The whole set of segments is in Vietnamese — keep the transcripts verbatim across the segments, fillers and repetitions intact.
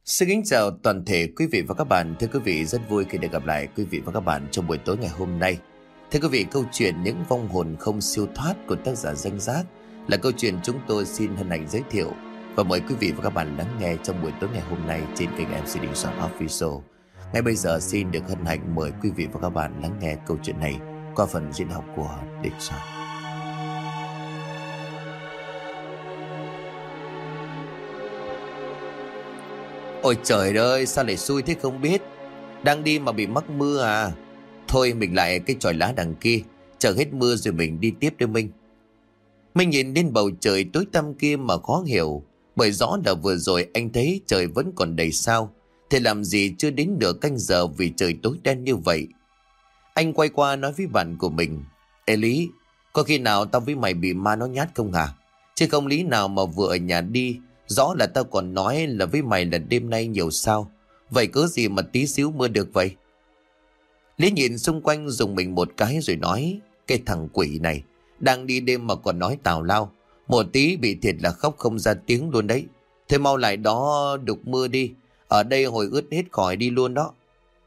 Xin kính chào toàn thể quý vị và các bạn. Thưa quý vị, rất vui khi được gặp lại quý vị và các bạn trong buổi tối ngày hôm nay. Thưa quý vị, câu chuyện Những vong hồn không siêu thoát của tác giả Danh Giác là câu chuyện chúng tôi xin hân hạnh giới thiệu và mời quý vị và các bạn lắng nghe trong buổi tối ngày hôm nay trên kênh em xê Đình Soạn Official. Ngay bây giờ xin được hân hạnh mời quý vị và các bạn lắng nghe câu chuyện này qua phần diễn học của Đình Soạn. Ôi trời ơi, sao lại xui thế không biết. Đang đi mà bị mắc mưa à. Thôi mình lại cái chòi lá đằng kia, chờ hết mưa rồi mình đi tiếp đây Minh. Minh nhìn lên bầu trời tối tăm kia mà khó hiểu. Bởi rõ là vừa rồi anh thấy trời vẫn còn đầy sao, thế làm gì chưa đến nửa canh giờ vì trời tối đen như vậy. Anh quay qua nói với bạn của mình: Ê Lý, có khi nào tao với mày bị ma nó nhát không hả? Chứ không lý nào mà vừa ở nhà đi, rõ là tao còn nói là với mày là đêm nay nhiều sao. Vậy cớ gì mà tí xíu mưa được vậy? Lý nhìn xung quanh dùng mình một cái rồi nói: Cái thằng quỷ này, đang đi đêm mà còn nói tào lao. Một tí bị thiệt là khóc không ra tiếng luôn đấy. Thôi mau lại đó đục mưa đi. Ở đây hồi ướt hết khỏi đi luôn đó.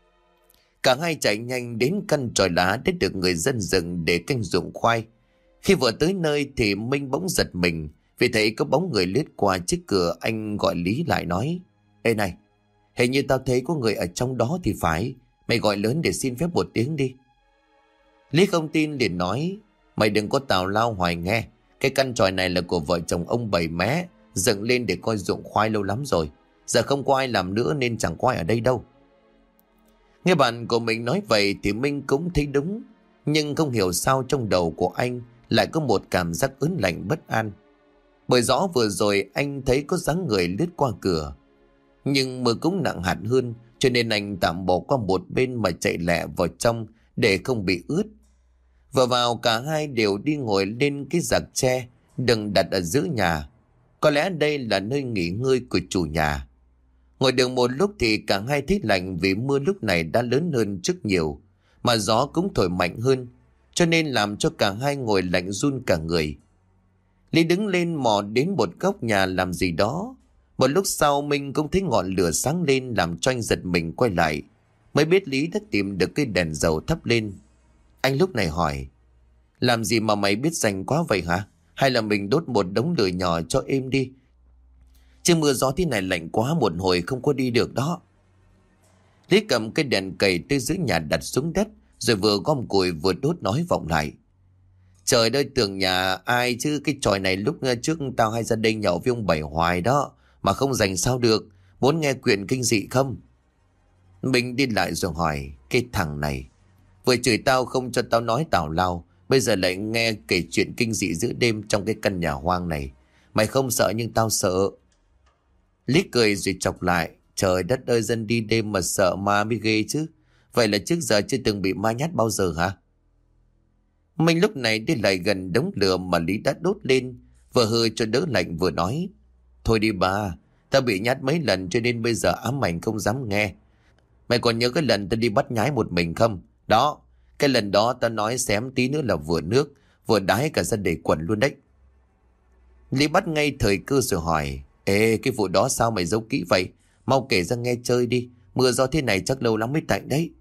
Cả hai chạy nhanh đến căn chòi lá để được người dân dựng để canh ruộng khoai. Khi vừa tới nơi thì Minh bỗng giật mình vì thấy có bóng người lướt qua trước cửa. Anh gọi Lý lại nói: Ê này, hình như tao thấy có người ở trong đó thì phải. Mày gọi lớn để xin phép một tiếng đi. Lý không tin liền nói: Mày đừng có tào lao hoài nghe. Cái căn chòi này là của vợ chồng ông Bảy Mé, dựng lên để coi ruộng khoai lâu lắm rồi. Giờ không có ai làm nữa nên chẳng có ai ở đây đâu. Nghe bạn của mình nói vậy thì Minh cũng thấy đúng. Nhưng không hiểu sao trong đầu của anh lại có một cảm giác ớn lạnh bất an. Bởi rõ vừa rồi anh thấy có dáng người lướt qua cửa. Nhưng mưa cũng nặng hạt hơn, cho nên anh tạm bỏ qua một bên mà chạy lẹ vào trong để không bị ướt. Vừa vào cả hai đều đi ngồi lên cái giạc tre đừng đặt ở giữa nhà. Có lẽ đây là nơi nghỉ ngơi của chủ nhà. Ngồi được một lúc thì cả hai thấy lạnh vì mưa lúc này đã lớn hơn trước nhiều. Mà gió cũng thổi mạnh hơn, cho nên làm cho cả hai ngồi lạnh run cả người. Lý đứng lên mò đến một góc nhà làm gì đó. Một lúc sau Minh cũng thấy ngọn lửa sáng lên làm cho anh giật mình quay lại. Mới biết Lý đã tìm được cây đèn dầu thắp lên. Anh lúc này hỏi: Làm gì mà mày biết rành quá vậy hả? Hay là mình đốt một đống lửa nhỏ cho êm đi? Chứ mưa gió thế này lạnh quá, một hồi không có đi được đó. Lý cầm cây đèn cầy tới giữa nhà đặt xuống đất, rồi vừa gom củi vừa đốt nói vọng lại: Trời ơi, tưởng nhà ai chứ, cái tròi này lúc trước tao hay ra đây nhậu với ông Bảy hoài đó, mà không dành sao được. Muốn nghe chuyện kinh dị không? Mình đi lại rồi hỏi: Cái thằng này vừa chửi tao không cho tao nói tào lao, bây giờ lại nghe kể chuyện kinh dị giữa đêm trong cái căn nhà hoang này. Mày không sợ nhưng tao sợ. Lý cười rồi chọc lại: Trời đất ơi, dân đi đêm mà sợ ma mới ghê chứ. Vậy là trước giờ chưa từng bị ma nhát bao giờ hả? Mình lúc này đi lại gần đống lửa mà Lý đã đốt lên, vừa hơi cho đỡ lạnh vừa nói: Thôi đi bà, tao bị nhát mấy lần cho nên bây giờ ám ảnh không dám nghe. Mày còn nhớ cái lần tao đi bắt nhái một mình không? Đó, cái lần đó tao nói xém tí nữa là vừa nước, vừa đái cả ra để quần luôn đấy. Lý bắt ngay thời cơ rồi hỏi: Ê, cái vụ đó sao mày giấu kỹ vậy? Mau kể ra nghe chơi đi, mưa gió thế này chắc lâu lắm mới tạnh đấy.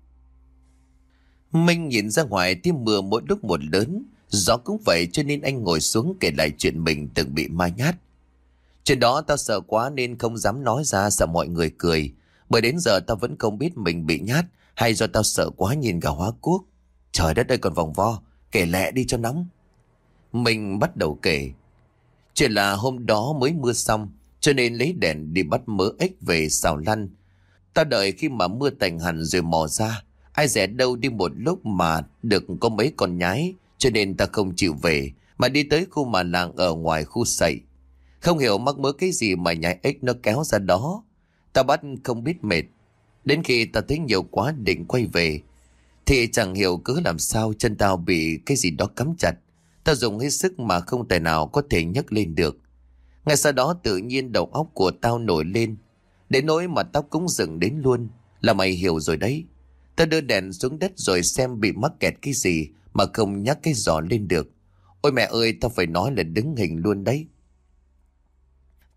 Minh nhìn ra ngoài thấy mưa mỗi lúc một lớn, gió cũng vậy, cho nên anh ngồi xuống kể lại chuyện mình từng bị ma nhát. Chuyện đó tao sợ quá nên không dám nói ra, sợ mọi người cười. Bởi đến giờ tao vẫn không biết mình bị nhát hay do tao sợ quá nhìn cả hóa cuốc. Trời đất ơi còn vòng vo, kể lẹ đi cho nóng. Mình bắt đầu kể. Chuyện là hôm đó mới mưa xong, cho nên lấy đèn đi bắt mớ ếch về xào lăn. Tao đợi khi mà mưa tạnh hẳn rồi mò ra. Ai dè đâu đi một lúc mà được có mấy con nhái, cho nên ta không chịu về mà đi tới khu mà làng ở ngoài khu sậy. Không hiểu mắc mớ cái gì mà nhái ếch nó kéo ra đó. Ta bắt không biết mệt. Đến khi ta thấy nhiều quá định quay về thì chẳng hiểu cứ làm sao chân tao bị cái gì đó cắm chặt. Ta dùng hết sức mà không thể nào có thể nhấc lên được. Ngay sau đó tự nhiên đầu óc của tao nổi lên, đến nỗi mà tóc cũng dựng đến luôn. Là mày hiểu rồi đấy. Ta đưa đèn xuống đất rồi xem bị mắc kẹt cái gì mà không nhắc cái giỏ lên được. Ôi mẹ ơi, tao phải nói là đứng hình luôn đấy.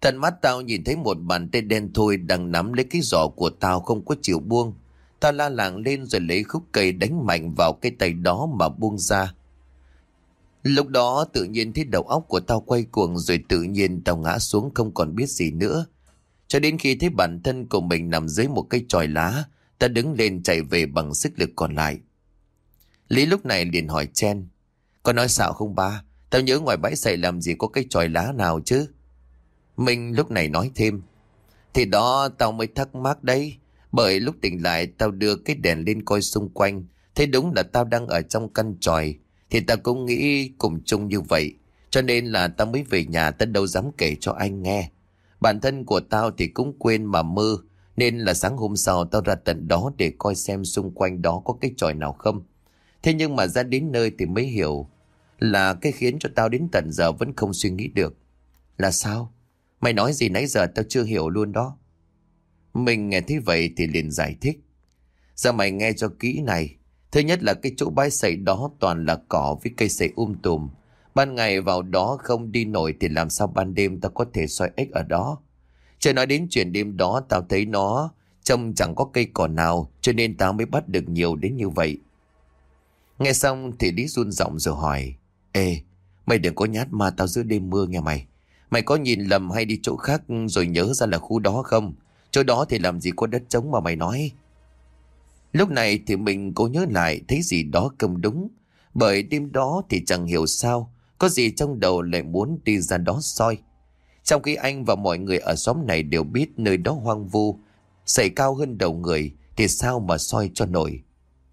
Tận mắt tao nhìn thấy một bàn tay đen thui đang nắm lấy cái giỏ của tao không có chịu buông. Tao la làng lên rồi lấy khúc cây đánh mạnh vào cái tay đó mà buông ra. Lúc đó tự nhiên thấy đầu óc của tao quay cuồng, rồi tự nhiên tao ngã xuống không còn biết gì nữa. Cho đến khi thấy bản thân của mình nằm dưới một cây chòi lá, ta đứng lên chạy về bằng sức lực còn lại. Lý lúc này liền hỏi Chen: "Có nói xạo không ba? Tao nhớ ngoài bãi sậy làm gì có cây chòi lá nào chứ?" Mình lúc này nói thêm: "Thì đó tao mới thắc mắc đấy. Bởi lúc tỉnh lại tao đưa cái đèn lên coi xung quanh, thấy đúng là tao đang ở trong căn chòi. Thì tao cũng nghĩ cùng chung như vậy, cho nên là tao mới về nhà, tao đâu dám kể cho anh nghe. Bản thân của tao thì cũng quên mà mơ, nên là sáng hôm sau tao ra tận đó để coi xem xung quanh đó có cái chòi nào không. Thế nhưng mà ra đến nơi thì mới hiểu là cái khiến cho tao đến tận giờ vẫn không suy nghĩ được." "Là sao? Mày nói gì nãy giờ tao chưa hiểu luôn đó." Mình nghe thấy vậy thì liền giải thích: "Giờ mày nghe cho kỹ này. Thứ nhất là cái chỗ bãi sậy đó toàn là cỏ với cây sậy um tùm. Ban ngày vào đó không đi nổi thì làm sao ban đêm tao có thể soi ếch ở đó. Chưa nói đến chuyện đêm đó tao thấy nó trông chẳng có cây cỏ nào, cho nên tao mới bắt được nhiều đến như vậy." Nghe xong thì Lý run giọng rồi hỏi: "Ê, mày đừng có nhát ma tao giữa đêm mưa nghe mày. Mày có nhìn lầm hay đi chỗ khác rồi nhớ ra là khu đó không? Chỗ đó thì làm gì có đất trống mà mày nói." Lúc này thì mình cố nhớ lại thấy gì đó không đúng. Bởi đêm đó thì chẳng hiểu sao có gì trong đầu lại muốn đi ra đó soi. Trong khi anh và mọi người ở xóm này đều biết nơi đó hoang vu, sậy cao hơn đầu người, thì sao mà soi cho nổi.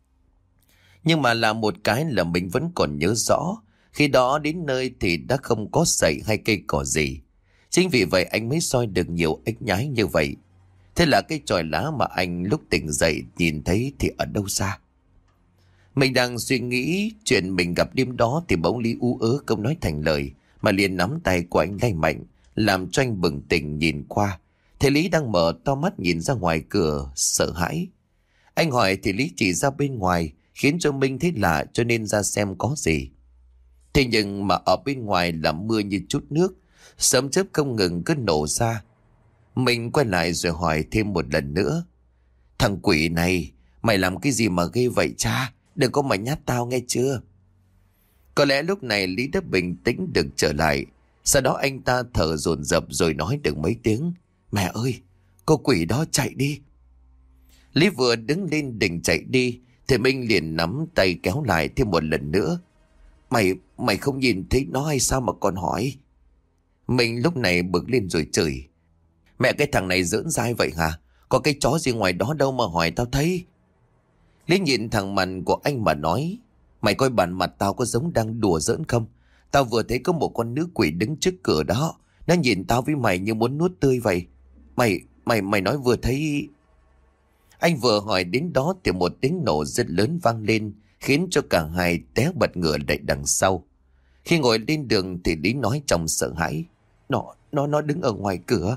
Nhưng mà là một cái là mình vẫn còn nhớ rõ, khi đó đến nơi thì đã không có sậy hay cây cỏ gì. Chính vì vậy anh mới soi được nhiều ếch nhái như vậy. Thế là cái chòi lá mà anh lúc tỉnh dậy nhìn thấy thì ở đâu xa? Mình đang suy nghĩ chuyện mình gặp đêm đó thì bỗng Lý ú ớ không nói thành lời, mà liền nắm tay của anh lay mạnh, làm cho anh bừng tỉnh nhìn qua. Thấy Lý đang mở to mắt nhìn ra ngoài cửa, sợ hãi. Anh hỏi thì Lý chỉ ra bên ngoài, khiến cho Minh thấy lạ cho nên ra xem có gì. Thế nhưng mà ở bên ngoài là mưa như chút nước, sấm chớp không ngừng cứ nổ ra. Mình quay lại rồi hỏi thêm một lần nữa: "Thằng quỷ này, mày làm cái gì mà ghê vậy cha? Đừng có mà nhát tao nghe chưa?" Có lẽ lúc này Lý đã bình tĩnh được trở lại. Sau đó anh ta thở dồn dập rồi nói được mấy tiếng: "Mẹ ơi, cô quỷ đó chạy đi." Lý vừa đứng lên định chạy đi thì Minh liền nắm tay kéo lại thêm một lần nữa: Mày, mày không nhìn thấy nó hay sao mà còn hỏi?" Mình lúc này bực lên rồi chửi: "Mẹ, cái thằng này giỡn dai vậy hả? Có cái chó gì ngoài đó đâu mà hỏi tao thấy." Lý nhìn thằng mặt của anh mà nói: "Mày coi bản mặt tao có giống đang đùa giỡn không? Tao vừa thấy có một con nữ quỷ đứng trước cửa đó. Nó nhìn tao với mày như muốn nuốt tươi vậy. Mày, mày, mày nói vừa thấy..." Anh vừa hỏi đến đó thì một tiếng nổ rất lớn vang lên, khiến cho cả hai té bật ngửa lại đằng sau. Khi ngồi lên đường thì Lý nói trong sợ hãi: Nó, nó, nó đứng ở ngoài cửa."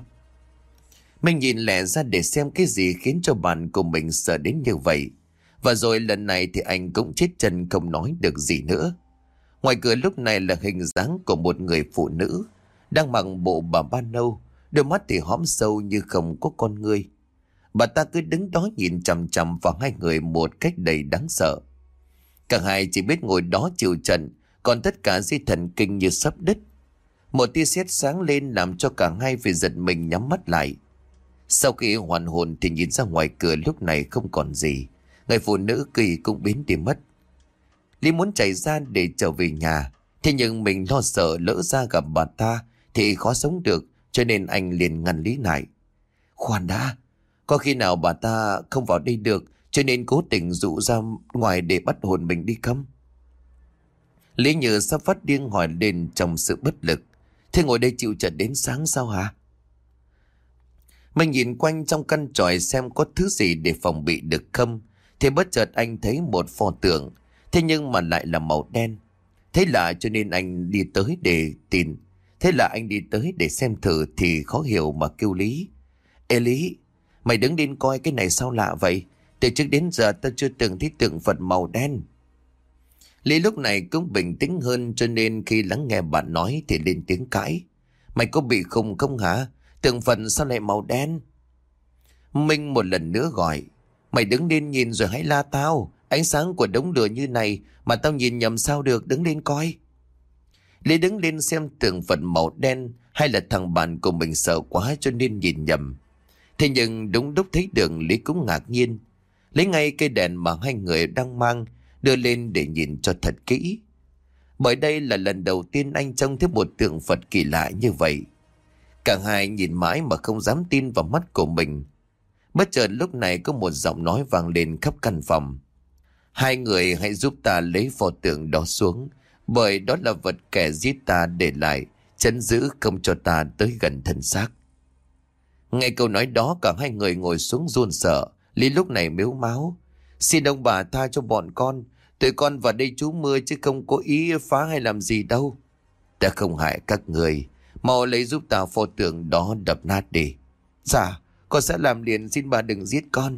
Mình nhìn lẹ ra để xem cái gì khiến cho bạn của mình sợ đến như vậy. Và rồi lần này thì anh cũng chết chân không nói được gì nữa. Ngoài cửa lúc này là hình dáng của một người phụ nữ, đang mặc bộ bà ba nâu, đôi mắt thì hõm sâu như không có con người. Bà ta cứ đứng đó nhìn chằm chằm vào hai người một cách đầy đáng sợ. Cả hai chỉ biết ngồi đó chịu trận, còn tất cả dây thần kinh như sắp đứt. Một tia sét sáng lên làm cho cả hai phải giật mình nhắm mắt lại. Sau khi hoàn hồn thì nhìn ra ngoài cửa lúc này không còn gì. Người phụ nữ kỳ cũng biến đi mất. Lý muốn chạy ra để trở về nhà, thế nhưng mình lo sợ lỡ ra gặp bà ta thì khó sống được, cho nên anh liền ngăn Lý lại: "Khoan đã, có khi nào bà ta không vào đây được cho nên cố tình dụ ra ngoài để bắt hồn mình đi không?" Lý như sắp phát điên hỏi lên trong sự bất lực: "Thế ngồi đây chịu trận đến sáng sao hả?" Mình nhìn quanh trong căn tròi xem có thứ gì để phòng bị được không, thì bất chợt anh thấy một pho tượng, thế nhưng mà lại là màu đen. Thế lạ cho nên anh đi tới để tìm. Thế là anh đi tới để xem thử thì khó hiểu mà kêu Lý: "Ê Lý, mày đứng lên coi cái này sao lạ vậy? Từ trước đến giờ tao chưa từng thấy tượng Phật màu đen." Lý lúc này cũng bình tĩnh hơn, cho nên khi lắng nghe bạn nói thì lên tiếng cãi: "Mày có bị khùng không hả? Tượng Phật sao lại màu đen? Minh một lần nữa gọi. Mày đứng lên nhìn rồi hãy la tao. Ánh sáng của đống lửa như này mà tao nhìn nhầm sao được, đứng lên coi. Lý đứng lên xem tượng Phật màu đen hay là thằng bạn của mình sợ quá cho nên nhìn nhầm. Thế nhưng đúng lúc thấy đường, Lý cũng ngạc nhiên. Lấy ngay cây đèn mà hai người đang mang đưa lên để nhìn cho thật kỹ. Bởi đây là lần đầu tiên anh trông thấy một tượng Phật kỳ lạ như vậy. Cả hai nhìn mãi mà không dám tin vào mắt của mình. Bất chợt lúc này có một giọng nói vang lên khắp căn phòng. Hai người hãy giúp ta lấy pho tượng đó xuống, bởi đó là vật kẻ giết ta để lại, trấn giữ không cho ta tới gần thân xác. Nghe câu nói đó cả hai người ngồi xuống run sợ. Lý lúc này mếu máo. Xin ông bà tha cho bọn con. Tụi con vào đây trú mưa chứ không có ý phá hay làm gì đâu. Ta không hại các người. Mau lấy giúp ta pho tượng đó đập nát đi. Dạ, con sẽ làm liền, xin bà đừng giết con.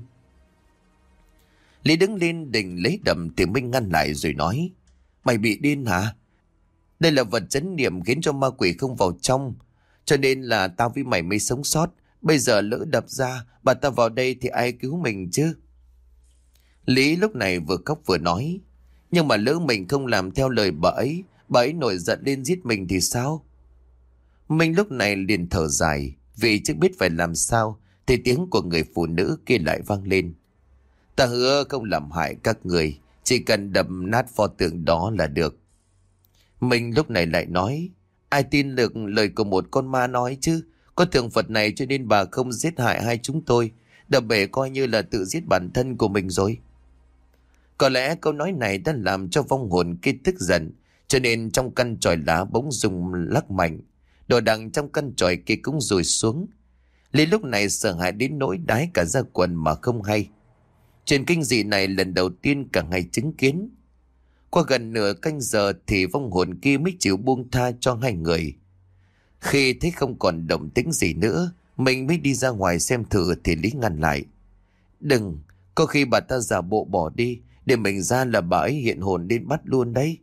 Lý đứng lên định lấy đầm thì Minh ngăn lại rồi nói. Mày bị điên hả? Đây là vật trấn niệm khiến cho ma quỷ không vào trong. Cho nên là tao với mày mới sống sót. Bây giờ lỡ đập ra, bà ta vào đây thì ai cứu mình chứ? Lý lúc này vừa khóc vừa nói. Nhưng mà lỡ mình không làm theo lời bà ấy, bà ấy nổi giận lên giết mình thì sao? Minh lúc này liền thở dài. Vì chưa biết phải làm sao thì tiếng của người phụ nữ kia lại vang lên. Ta hứa không làm hại các người, chỉ cần đập nát pho tượng đó là được. Minh lúc này lại nói. Ai tin được lời của một con ma nói chứ? Có tượng Phật này cho nên bà không giết hại hai chúng tôi. Đập bể coi như là tự giết bản thân của mình rồi. Có lẽ câu nói này đã làm cho vong hồn kia tức giận, cho nên trong căn chòi lá bỗng rung lắc mạnh. Đồ đằng trong căn chòi kia cũng rùi xuống. Lý lúc này sợ hãi đến nỗi đái cả ra quần mà không hay. Chuyện kinh dị này lần đầu tiên cả ngày chứng kiến. Qua gần nửa canh giờ thì vong hồn kia mới chịu buông tha cho hai người. Khi thấy không còn động tĩnh gì nữa, mình mới đi ra ngoài xem thử thì Lý ngăn lại. Đừng, có khi bà ta giả bộ bỏ đi, để mình ra là bà ấy hiện hồn đến bắt luôn đấy.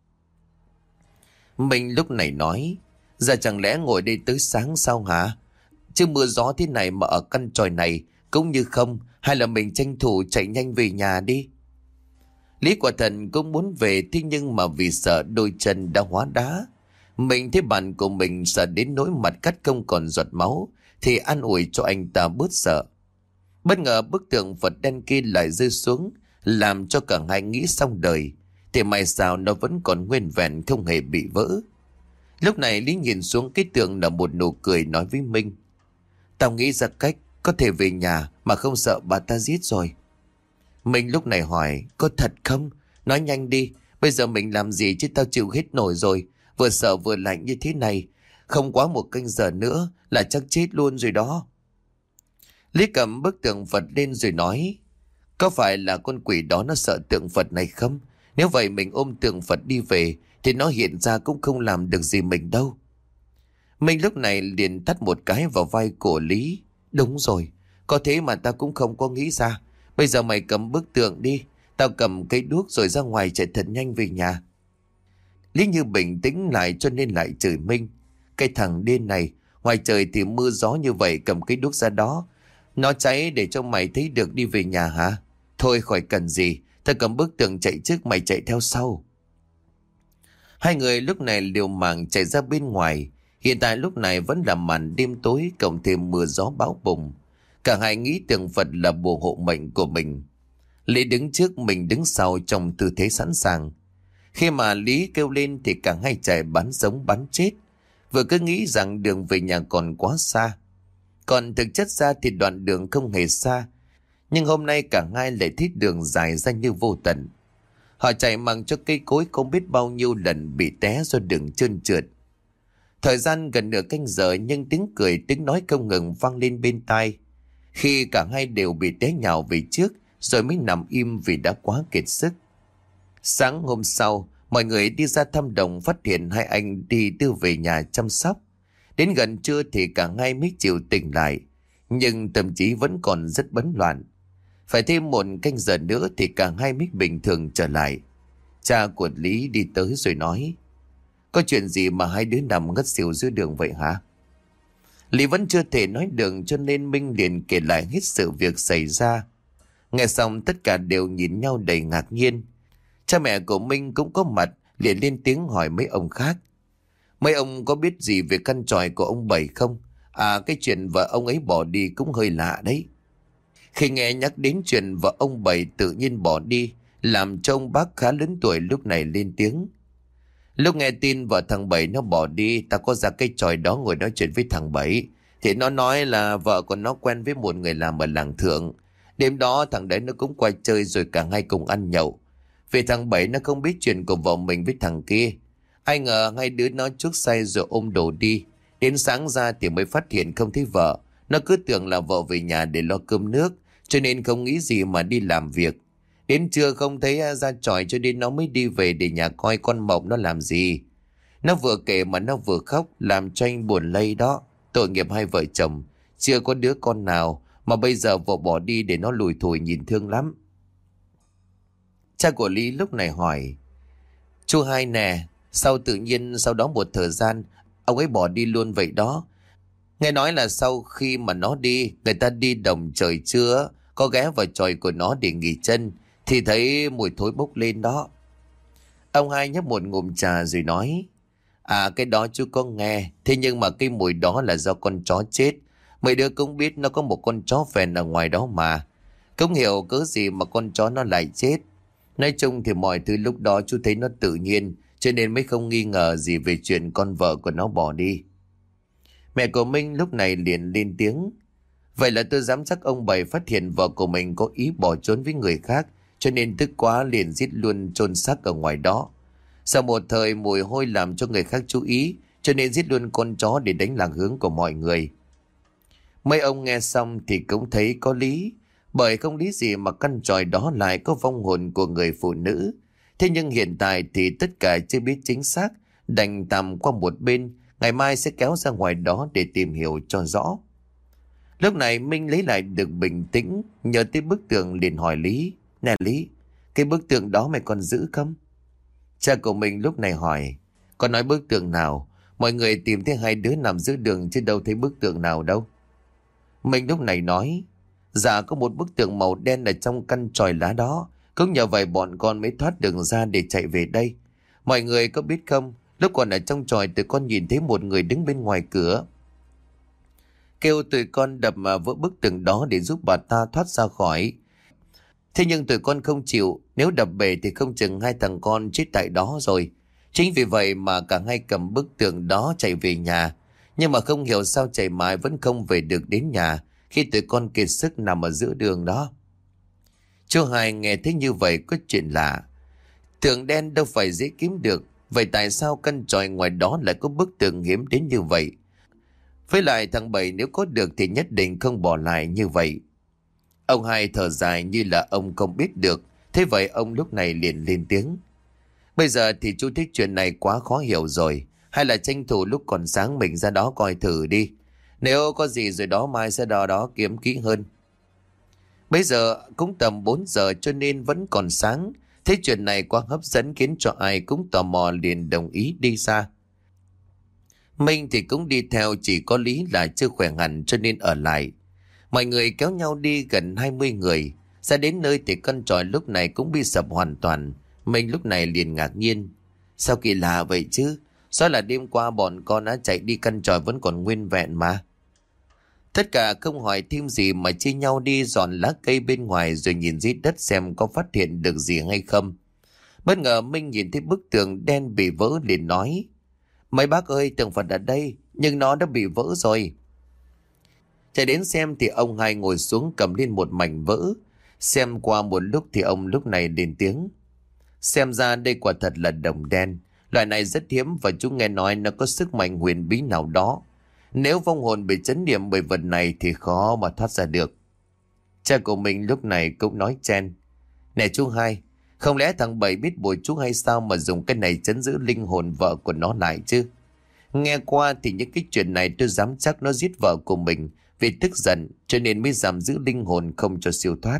Mình lúc này nói, giờ chẳng lẽ ngồi đây tới sáng sao hả? Chứ mưa gió thế này mà ở căn chòi này cũng như không, hay là mình tranh thủ chạy nhanh về nhà đi. Lý quả thần cũng muốn về, thế nhưng mà vì sợ đôi chân đã hóa đá. Mình thấy bạn của mình sợ đến nỗi mặt cắt không còn giọt máu, thì an ủi cho anh ta bớt sợ. Bất ngờ bức tượng Phật đen kia lại rơi xuống, làm cho cả hai nghĩ xong đời. Thì may sao nó vẫn còn nguyên vẹn, không hề bị vỡ. Lúc này Lý nhìn xuống cái tượng là một nụ cười, nói với Minh. Tao nghĩ ra cách có thể về nhà mà không sợ bà ta giết rồi. Minh lúc này hỏi, có thật không? Nói nhanh đi, bây giờ mình làm gì chứ tao chịu hết nổi rồi. Vừa sợ vừa lạnh như thế này, không quá một canh giờ nữa là chắc chết luôn rồi đó. Lý cầm bức tượng Phật lên rồi nói, có phải là con quỷ đó nó sợ tượng Phật này không? Nếu vậy mình ôm tượng Phật đi về thì nó hiện ra cũng không làm được gì mình đâu. Minh lúc này liền tắt một cái vào vai của Lý. Đúng rồi, có thế mà tao cũng không có nghĩ ra. Bây giờ mày cầm bức tượng đi, tao cầm cây đuốc rồi ra ngoài chạy thật nhanh về nhà. Lý như bình tĩnh lại cho nên lại chửi Minh. Cái thằng điên này, ngoài trời thì mưa gió như vậy, cầm cây đuốc ra đó, nó cháy để cho mày thấy được đi về nhà hả? Thôi khỏi cần gì, tao cầm bức tượng chạy trước, mày chạy theo sau. Hai người lúc này liều mạng chạy ra bên ngoài. Hiện tại lúc này vẫn là màn đêm tối, cộng thêm mưa gió bão bùng. Cả hai nghĩ tượng Phật là bùa hộ mệnh của mình. Lý đứng trước, mình đứng sau trong tư thế sẵn sàng. Khi mà Lý kêu lên thì cả hai chạy bắn sống bắn chết. Vừa cứ nghĩ rằng đường về nhà còn quá xa. Còn thực chất ra thì đoạn đường không hề xa. Nhưng hôm nay cả hai lại thấy đường dài ra như vô tận. Họ chạy mặc cho cây cối không biết bao nhiêu lần bị té do đường trơn trượt. Thời gian gần nửa canh giờ nhưng tiếng cười tiếng nói không ngừng vang lên bên tai. Khi cả hai đều bị té nhào về trước rồi mới nằm im vì đã quá kiệt sức. Sáng hôm sau, mọi người đi ra thăm đồng phát hiện hai anh đi đưa về nhà chăm sóc. Đến gần trưa thì cả hai mới chịu tỉnh lại, nhưng tâm trí vẫn còn rất bấn loạn. Phải thêm một canh giờ nữa thì cả hai mới bình thường trở lại. Cha của Lý đi tới rồi nói, có chuyện gì mà hai đứa nằm ngất xỉu dưới đường vậy hả? Lý vẫn chưa thể nói được cho nên Minh liền kể lại hết sự việc xảy ra. Nghe xong tất cả đều nhìn nhau đầy ngạc nhiên. Cha mẹ của Minh cũng có mặt, liền lên tiếng hỏi mấy ông khác. Mấy ông có biết gì về căn tròi của ông Bảy không? À, cái chuyện vợ ông ấy bỏ đi cũng hơi lạ đấy. Khi nghe nhắc đến chuyện vợ ông Bảy tự nhiên bỏ đi, làm cho ông bác khá lớn tuổi lúc này lên tiếng. Lúc nghe tin vợ thằng Bảy nó bỏ đi, ta có ra cái chòi đó ngồi nói chuyện với thằng Bảy. Thì nó nói là vợ của nó quen với một người làm ở làng Thượng. Đêm đó thằng đấy nó cũng qua chơi rồi cả hai cùng ăn nhậu. Vì thằng Bảy nó không biết chuyện của vợ mình với thằng kia. Ai ngờ hai đứa nó chuốc say rồi ôm đồ đi. Đến sáng ra thì mới phát hiện không thấy vợ. Nó cứ tưởng là vợ về nhà để lo cơm nước, cho nên không nghĩ gì mà đi làm việc. Đến trưa không thấy ra chòi cho nên nó mới đi về để nhà coi con Mộng nó làm gì. Nó vừa kể mà nó vừa khóc, làm cho anh buồn lây đó. Tội nghiệp hai vợ chồng, chưa có đứa con nào mà bây giờ vợ bỏ đi để nó lủi thủi nhìn thương lắm. Cha của Lý lúc này hỏi: Chú Hai nè, sao tự nhiên sau đó một thời gian ông ấy bỏ đi luôn vậy đó? Nghe nói là sau khi mà nó đi, người ta đi đồng trời trưa, có ghé vào chòi của nó để nghỉ chân, thì thấy mùi thối bốc lên đó. Ông Hai nhấp một ngụm trà rồi nói: À, cái đó chú có nghe, thế nhưng mà cái mùi đó là do con chó chết. Mấy đứa cũng biết nó có một con chó phèn ở ngoài đó mà. Không hiểu cớ gì mà con chó nó lại chết. Nói chung thì mọi thứ lúc đó chú thấy nó tự nhiên, cho nên mới không nghi ngờ gì về chuyện con vợ của nó bỏ đi. Mẹ của Minh lúc này liền lên tiếng: Vậy là tôi dám chắc ông Bảy phát hiện vợ của mình có ý bỏ trốn với người khác, cho nên tức quá liền giết luôn chôn xác ở ngoài đó. Sau một thời mùi hôi làm cho người khác chú ý, cho nên giết luôn con chó để đánh lạc hướng của mọi người. Mấy ông nghe xong thì cũng thấy có lý, bởi không lý gì mà căn chòi đó lại có vong hồn của người phụ nữ. Thế nhưng hiện tại thì tất cả chưa biết chính xác, đành tạm qua một bên, ngày mai sẽ kéo ra ngoài đó để tìm hiểu cho rõ. Lúc này Minh lấy lại được bình tĩnh, nhờ tới bức tượng liền hỏi Lý: Nè Lý, cái bức tượng đó mày còn giữ không? Cha của mình lúc này hỏi: Con nói bức tượng nào? Mọi người tìm thấy hai đứa nằm giữa đường chứ đâu thấy bức tượng nào đâu. Mình lúc này nói: Dạ, có một bức tượng màu đen ở trong căn chòi lá đó. Cũng nhờ vậy bọn con mới thoát đường ra để chạy về đây. Mọi người có biết không, lúc còn ở trong chòi tụi con nhìn thấy một người đứng bên ngoài cửa, kêu tụi con đập mà vỡ bức tường đó để giúp bà ta thoát ra khỏi. Thế nhưng tụi con không chịu, nếu đập bể thì không chừng hai thằng con chết tại đó rồi. Chính vì vậy mà cả hai cầm bức tường đó chạy về nhà. Nhưng mà không hiểu sao chạy mãi vẫn không về được đến nhà, khi tụi con kiệt sức nằm ở giữa đường đó. Chú Hai nghe thấy như vậy có chuyện lạ. Tường đen đâu phải dễ kiếm được, vậy tại sao căn chòi ngoài đó lại có bức tường hiếm đến như vậy? Với lại thằng Bảy nếu có được thì nhất định không bỏ lại như vậy. Ông Hai thở dài như là ông không biết được. Thế vậy ông lúc này liền lên tiếng: Bây giờ thì chú thích chuyện này quá khó hiểu rồi. Hay là tranh thủ lúc còn sáng mình ra đó coi thử đi. Nếu có gì rồi đó mai sẽ đo đó kiếm kỹ hơn. Bây giờ cũng tầm bốn giờ cho nên vẫn còn sáng. Thế chuyện này quá hấp dẫn khiến cho ai cũng tò mò liền đồng ý đi ra. Minh thì cũng đi theo, chỉ có Lý là chưa khỏe hẳn cho nên ở lại. Mọi người kéo nhau đi gần hai mươi người. Ra đến nơi thì căn chòi lúc này cũng bị sập hoàn toàn. Minh lúc này liền ngạc nhiên: Sao kỳ lạ vậy chứ? Sao là đêm qua bọn con đã chạy đi căn chòi vẫn còn nguyên vẹn mà. Tất cả không hỏi thêm gì mà chia nhau đi dọn lá cây bên ngoài rồi nhìn dưới đất xem có phát hiện được gì hay không. Bất ngờ Minh nhìn thấy bức tường đen bị vỡ liền nói: Mấy bác ơi, tượng Phật ở đây, nhưng nó đã bị vỡ rồi. Chạy đến xem thì ông Hai ngồi xuống cầm lên một mảnh vỡ. Xem qua một lúc thì ông lúc này lên tiếng: Xem ra đây quả thật là đồng đen. Loại này rất hiếm và chú nghe nói nó có sức mạnh huyền bí nào đó. Nếu vong hồn bị chấn niệm bởi vật này thì khó mà thoát ra được. Cha của mình lúc này cũng nói chen: Nè chú Hai, không lẽ thằng Bảy biết bùa chú hay sao mà dùng cái này chấn giữ linh hồn vợ của nó lại chứ? Nghe qua thì những cái chuyện này tôi dám chắc nó giết vợ của mình vì tức giận, cho nên mới giam giữ linh hồn không cho siêu thoát.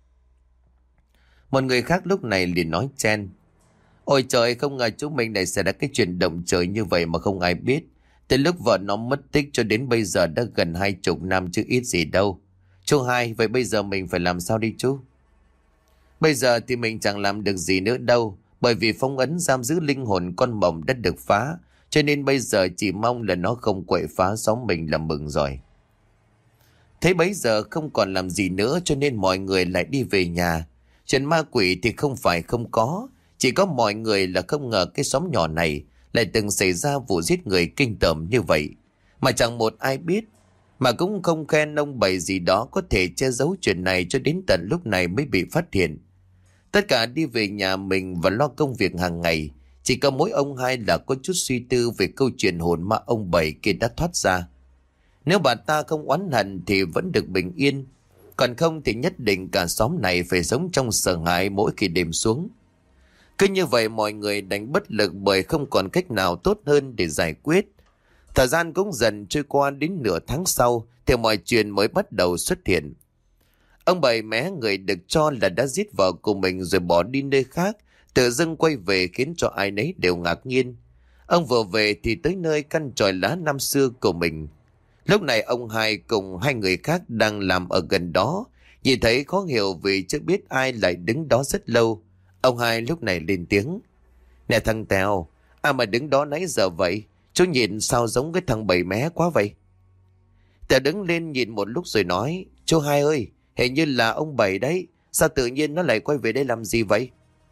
Một người khác lúc này liền nói chen: Ôi trời, không ngờ chúng mình lại xảy ra cái chuyện động trời như vậy mà không ai biết. Từ lúc vợ nó mất tích cho đến bây giờ đã gần hai chục năm chứ ít gì đâu. Chú hai, vậy bây giờ mình phải làm sao đi chú? Bây giờ thì mình chẳng làm được gì nữa đâu, bởi vì phong ấn giam giữ linh hồn con mộng đã được phá, cho nên bây giờ chỉ mong là nó không quậy phá xóm mình là mừng rồi. Thế bấy giờ không còn làm gì nữa cho nên mọi người lại đi về nhà. Chuyện ma quỷ thì không phải không có, chỉ có mọi người là không ngờ cái xóm nhỏ này lại từng xảy ra vụ giết người kinh tởm như vậy. Mà chẳng một ai biết, mà cũng không khen ông Bảy gì đó có thể che giấu chuyện này cho đến tận lúc này mới bị phát hiện. Tất cả đi về nhà mình và lo công việc hàng ngày. Chỉ có mỗi ông hai là có chút suy tư về câu chuyện hồn ma ông Bảy kia đã thoát ra. Nếu bà ta không oán hận thì vẫn được bình yên, còn không thì nhất định cả xóm này phải sống trong sợ hãi mỗi khi đêm xuống. Cứ như vậy mọi người đánh bất lực bởi không còn cách nào tốt hơn để giải quyết. Thời gian cũng dần trôi qua, đến nửa tháng sau thì mọi chuyện mới bắt đầu xuất hiện. Ông Bảy mé người được cho là đã giết vợ của mình rồi bỏ đi nơi khác, tự dưng quay về khiến cho ai nấy đều ngạc nhiên. Ông vừa về thì tới nơi căn chòi lá năm xưa của mình. Lúc này ông hai cùng hai người khác đang làm ở gần đó, nhìn thấy khó hiểu vì chưa biết ai lại đứng đó rất lâu. Ông hai lúc này lên tiếng: "Nè thằng Tèo, ai mà đứng đó nãy giờ vậy? Chú nhìn sao giống cái thằng Bảy mé quá vậy?" Tèo đứng lên nhìn một lúc rồi nói: "Chú hai ơi, hình như là ông Bảy đấy, sao tự nhiên nó lại quay về đây làm gì vậy?"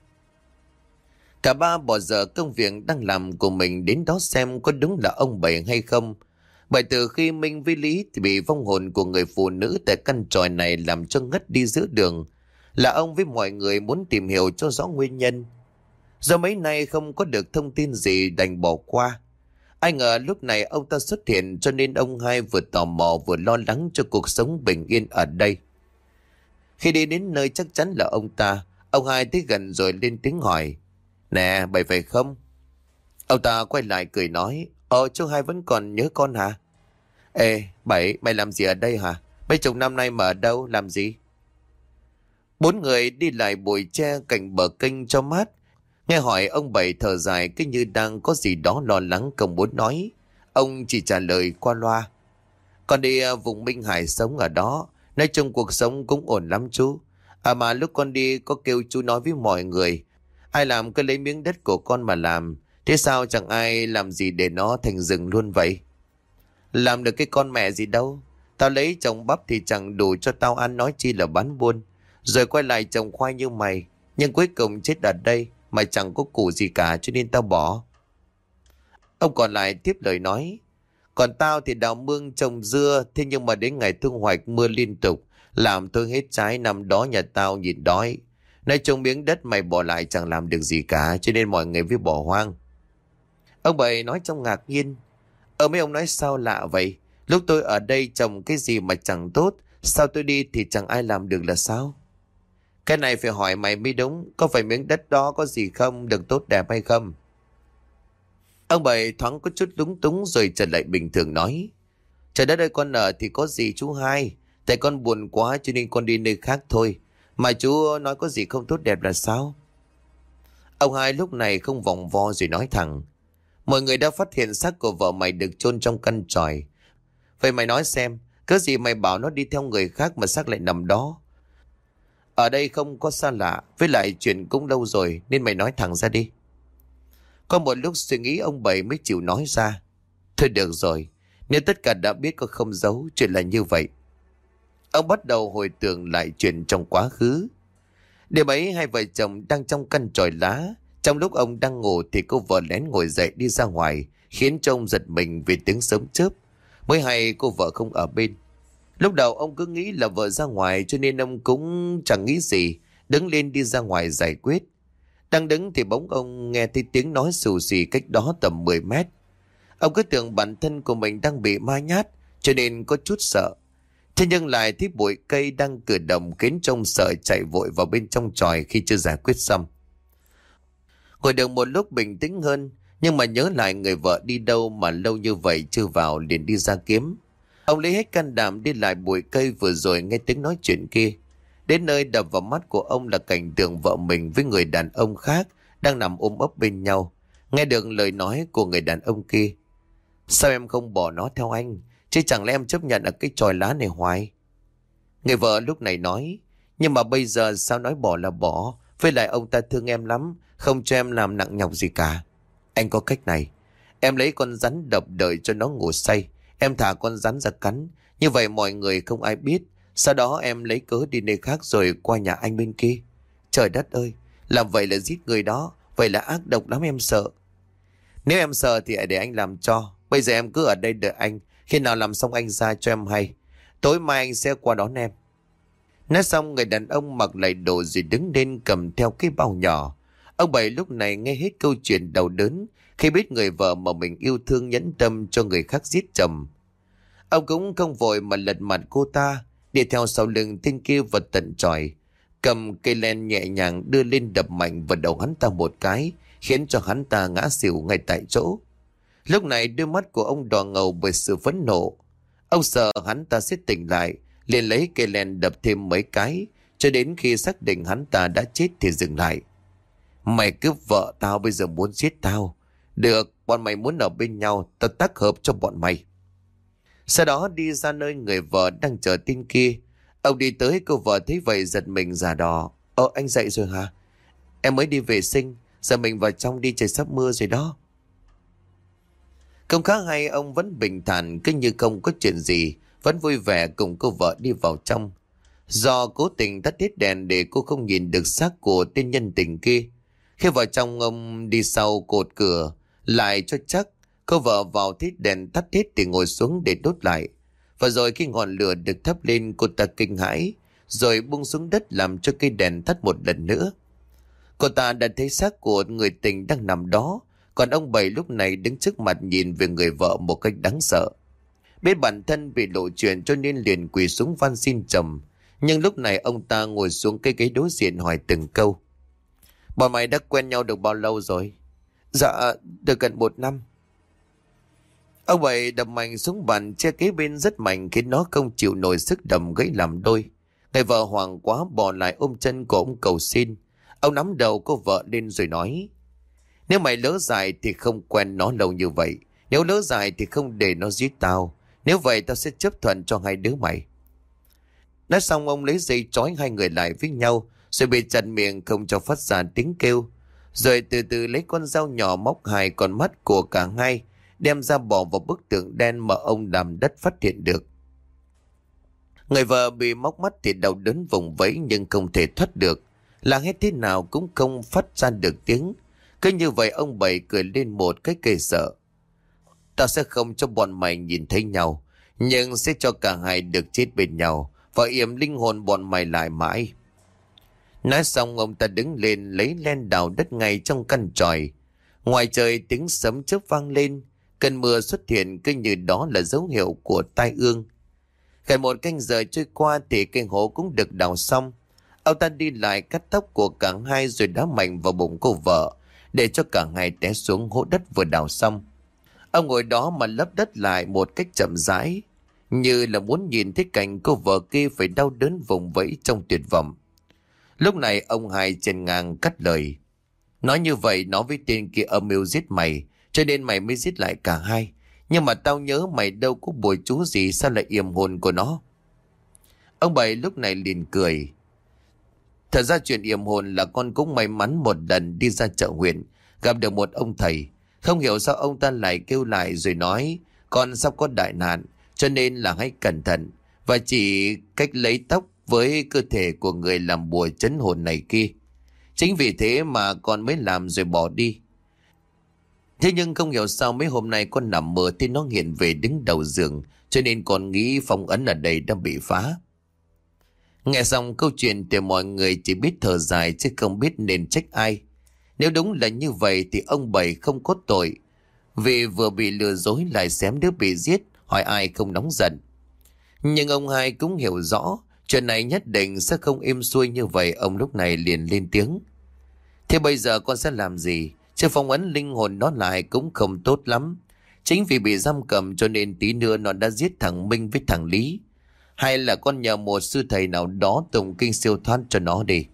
Cả ba bỏ dở công việc đang làm của mình đến đó xem có đúng là ông Bảy hay không. Bởi từ khi Minh với Lý thì bị vong hồn của người phụ nữ tại căn tròi này làm cho ngất đi giữa đường, là ông với mọi người muốn tìm hiểu cho rõ nguyên nhân. Do mấy nay không có được thông tin gì đành bỏ qua. Ai ngờ lúc này ông ta xuất hiện cho nên ông hai vừa tò mò vừa lo lắng cho cuộc sống bình yên ở đây. Khi đi đến nơi chắc chắn là ông ta, ông hai tới gần rồi lên tiếng hỏi: "Nè, Bảy phải không?" Ông ta quay lại cười nói: "Ờ, chú hai vẫn còn nhớ con hả?" "Ê, Bảy, mày làm gì ở đây hả? Mấy chục năm nay mà ở đâu, làm gì?" Bốn người đi lại bụi tre cạnh bờ kênh cho mát. Nghe hỏi ông Bảy thở dài cứ như đang có gì đó lo lắng không muốn nói. Ông chỉ trả lời qua loa: "Con đi vùng Minh Hải sống ở đó. Nói chung cuộc sống cũng ổn lắm chú. À mà lúc con đi có kêu chú nói với mọi người, ai làm cứ lấy miếng đất của con mà làm. Thế sao chẳng ai làm gì để nó thành rừng luôn vậy?" "Làm được cái con mẹ gì đâu. Tao lấy trồng bắp thì chẳng đủ cho tao ăn, nói chi là bán buôn. Rồi quay lại trồng khoai như mày. Nhưng cuối cùng chết ở đây mà chẳng có củ gì cả cho nên tao bỏ." Ông còn lại tiếp lời nói: "Còn tao thì đào mương trồng dưa. Thế nhưng mà đến ngày thu hoạch mưa liên tục, làm tôi hết trái, năm đó nhà tao nhịn đói. Nói chung miếng đất mày bỏ lại chẳng làm được gì cả, cho nên mọi người mới bỏ hoang." Ông Bảy nói trong ngạc nhiên: "Ờ mấy ông nói sao lạ vậy? Lúc tôi ở đây trồng cái gì mà chẳng tốt, sao tôi đi thì chẳng ai làm được là sao?" "Cái này phải hỏi mày mới đúng, có phải miếng đất đó có gì không, được tốt đẹp hay không?" Ông Bảy thoáng có chút lúng túng rồi trở lại bình thường nói: "Trời đất ơi, con ở thì có gì chú hai, tại con buồn quá cho nên con đi nơi khác thôi. Mà chú nói có gì không tốt đẹp là sao?" Ông hai lúc này không vòng vo rồi nói thẳng: "Mọi người đã phát hiện xác của vợ mày được chôn trong căn chòi. Vậy mày nói xem, cớ gì mày bảo nó đi theo người khác mà xác lại nằm đó? Ở đây không có xa lạ, với lại chuyện cũng lâu rồi nên mày nói thẳng ra đi." Có một lúc suy nghĩ ông Bảy mới chịu nói ra: "Thôi được rồi, nếu tất cả đã biết, có không giấu, chuyện là như vậy." Ông bắt đầu hồi tưởng lại chuyện trong quá khứ. Đêm ấy hai vợ chồng đang trong căn chòi lá. Trong lúc ông đang ngủ thì cô vợ lén ngồi dậy đi ra ngoài, khiến cho ông giật mình vì tiếng sấm chớp. Mới hay cô vợ không ở bên. Lúc đầu ông cứ nghĩ là vợ ra ngoài cho nên ông cũng chẳng nghĩ gì, đứng lên đi ra ngoài giải quyết. Đang đứng thì bỗng ông nghe thấy tiếng nói xù xì cách đó tầm mười mét. Ông cứ tưởng bản thân của mình đang bị ma nhát cho nên có chút sợ. Thế nhưng lại thấy bụi cây đang cử động khiến trông sợ, chạy vội vào bên trong chòi khi chưa giải quyết xong. Ngồi được một lúc bình tĩnh hơn, nhưng mà nhớ lại người vợ đi đâu mà lâu như vậy chưa vào, liền đi ra kiếm. Ông lấy hết can đảm đi lại bụi cây vừa rồi nghe tiếng nói chuyện kia. Đến nơi đập vào mắt của ông là cảnh tượng vợ mình với người đàn ông khác đang nằm ôm ấp bên nhau. Nghe được lời nói của người đàn ông kia: Sao em không bỏ nó theo anh? Chứ chẳng lẽ em chấp nhận ở cái chòi lá này hoài? Người vợ lúc này nói, nhưng mà bây giờ sao nói bỏ là bỏ? Với lại ông ta thương em lắm, không cho em làm nặng nhọc gì cả. Anh có cách này. Em lấy con rắn đập đợi cho nó ngủ say. Em thả con rắn ra cắn. Như vậy mọi người không ai biết. Sau đó em lấy cớ đi nơi khác rồi qua nhà anh bên kia. Trời đất ơi, làm vậy là giết người đó. Vậy là ác độc lắm, em sợ. Nếu em sợ thì hãy để anh làm cho. Bây giờ em cứ ở đây đợi anh. Khi nào làm xong anh ra cho em hay. Tối mai anh sẽ qua đón em. Nói xong người đàn ông mặc lại đồ rồi đứng lên cầm theo cái bao nhỏ. Ông Bảy lúc này nghe hết câu chuyện đau đớn khi biết người vợ mà mình yêu thương nhẫn tâm cho người khác giết chồng. Ông cũng không vội mà lật mặt cô ta, đi theo sau lưng tên kia vật tận chòi, cầm cây len nhẹ nhàng đưa lên đập mạnh vào đầu hắn ta một cái, khiến cho hắn ta ngã xỉu ngay tại chỗ. Lúc này đôi mắt của ông đỏ ngầu bởi sự phẫn nộ. Ông sợ hắn ta sẽ tỉnh lại, liền lấy cây len đập thêm mấy cái, cho đến khi xác định hắn ta đã chết thì dừng lại. Mày cướp vợ tao, bây giờ muốn giết tao. Được, bọn mày muốn ở bên nhau, tao tác hợp cho bọn mày. Sau đó đi ra nơi người vợ đang chờ tin kia. Ông đi tới, cô vợ thấy vậy giật mình giả đò. Ơ, anh dậy rồi hả? Em mới đi vệ sinh, giờ mình vào trong đi, trời sắp mưa rồi đó. Không khá hay, ông vẫn bình thản cứ như không có chuyện gì, vẫn vui vẻ cùng cô vợ đi vào trong. Do cố tình tắt hết đèn để cô không nhìn được xác của tên nhân tình kia. Khi vào trong, ông đi sau cột cửa lại cho chắc. Cô vợ vào thấy đèn tắt hết thì ngồi xuống để đốt lại. Và rồi khi ngọn lửa được thắp lên, cô ta kinh hãi rồi buông xuống đất làm cho cây đèn tắt một lần nữa. Cô ta đã thấy xác của người tình đang nằm đó. Còn ông Bảy lúc này đứng trước mặt nhìn về người vợ một cách đáng sợ. Biết bản thân bị lộ chuyện cho nên liền quỳ xuống van xin chồng. Nhưng lúc này ông ta ngồi xuống cái ghế đối diện hỏi từng câu. Bọn mày đã quen nhau được bao lâu rồi? Dạ, được gần một năm. Ông Bảy đập mạnh xuống bàn che kế bên rất mạnh khiến nó không chịu nổi sức đầm gãy làm đôi. Người vợ hoảng quá bỏ lại ôm chân của ông cầu xin. Ông nắm đầu cô vợ lên rồi nói. Nếu mày lỡ dại thì không quen nó lâu như vậy. Nếu lỡ dại thì không để nó giết tao. Nếu vậy tao sẽ chấp thuận cho hai đứa mày. Nói xong ông lấy dây trói hai người lại với nhau, rồi bị chặt miệng không cho phát ra tiếng kêu. Rồi từ từ lấy con dao nhỏ móc hai con mắt của cả hai, đem ra bỏ vào bức tượng đen mà ông làm đất phát hiện được. Người vợ bị móc mắt thì đau đớn vùng vẫy nhưng không thể thoát được. Là hết thế nào cũng không phát ra được tiếng. Cứ như vậy ông Bảy cười lên một cái kề sợ. Tao sẽ không cho bọn mày nhìn thấy nhau, nhưng sẽ cho cả hai được chết bên nhau và yểm linh hồn bọn mày lại mãi. Nói xong ông ta đứng lên lấy len đào đất ngay trong căn tròi. Ngoài trời tiếng sấm chớp vang lên. Cơn mưa xuất hiện cứ như đó là dấu hiệu của tai ương. Gần một canh giờ trôi qua thì cây hố cũng được đào xong. Ông ta đi lại cắt tóc của cả hai rồi đá mạnh vào bụng cô vợ để cho cả hai té xuống hố đất vừa đào xong. Ông ngồi đó mà lấp đất lại một cách chậm rãi, như là muốn nhìn thấy cảnh cô vợ kia phải đau đớn vùng vẫy trong tuyệt vọng. Lúc này ông hai chèn ngang cắt lời. Nói như vậy nó với tên kia âm mưu giết mày, cho nên mày mới giết lại cả hai. Nhưng mà tao nhớ mày đâu có bùa chú gì, sao lại yểm hồn của nó? Ông Bảy lúc này liền cười. Thật ra chuyện yểm hồn là con cũng may mắn một lần đi ra chợ huyện, gặp được một ông thầy. Không hiểu sao ông ta lại kêu lại rồi nói con sắp có đại nạn, cho nên là hãy cẩn thận, và chỉ cách lấy tóc với cơ thể của người làm bùa trấn hồn này kia. Chính vì thế mà con mới làm rồi bỏ đi. Thế nhưng không hiểu sao mấy hôm nay con nằm mơ thì nó hiện về đứng đầu giường, cho nên con nghĩ phong ấn ở đây đã bị phá. Nghe xong câu chuyện thì mọi người chỉ biết thở dài chứ không biết nên trách ai. Nếu đúng là như vậy thì ông Bảy không có tội, vì vừa bị lừa dối lại xém đứa bị giết, hỏi ai không nóng giận. Nhưng ông hai cũng hiểu rõ chuyện này nhất định sẽ không êm xuôi như vậy. Ông lúc này liền lên tiếng. Thế bây giờ con sẽ làm gì? Chứ phong ấn linh hồn nó lại cũng không tốt lắm. Chính vì bị giam cầm cho nên tí nữa nó đã giết thằng Minh với thằng Lý. Hay là con nhờ một sư thầy nào đó tụng kinh siêu thoát cho nó đi.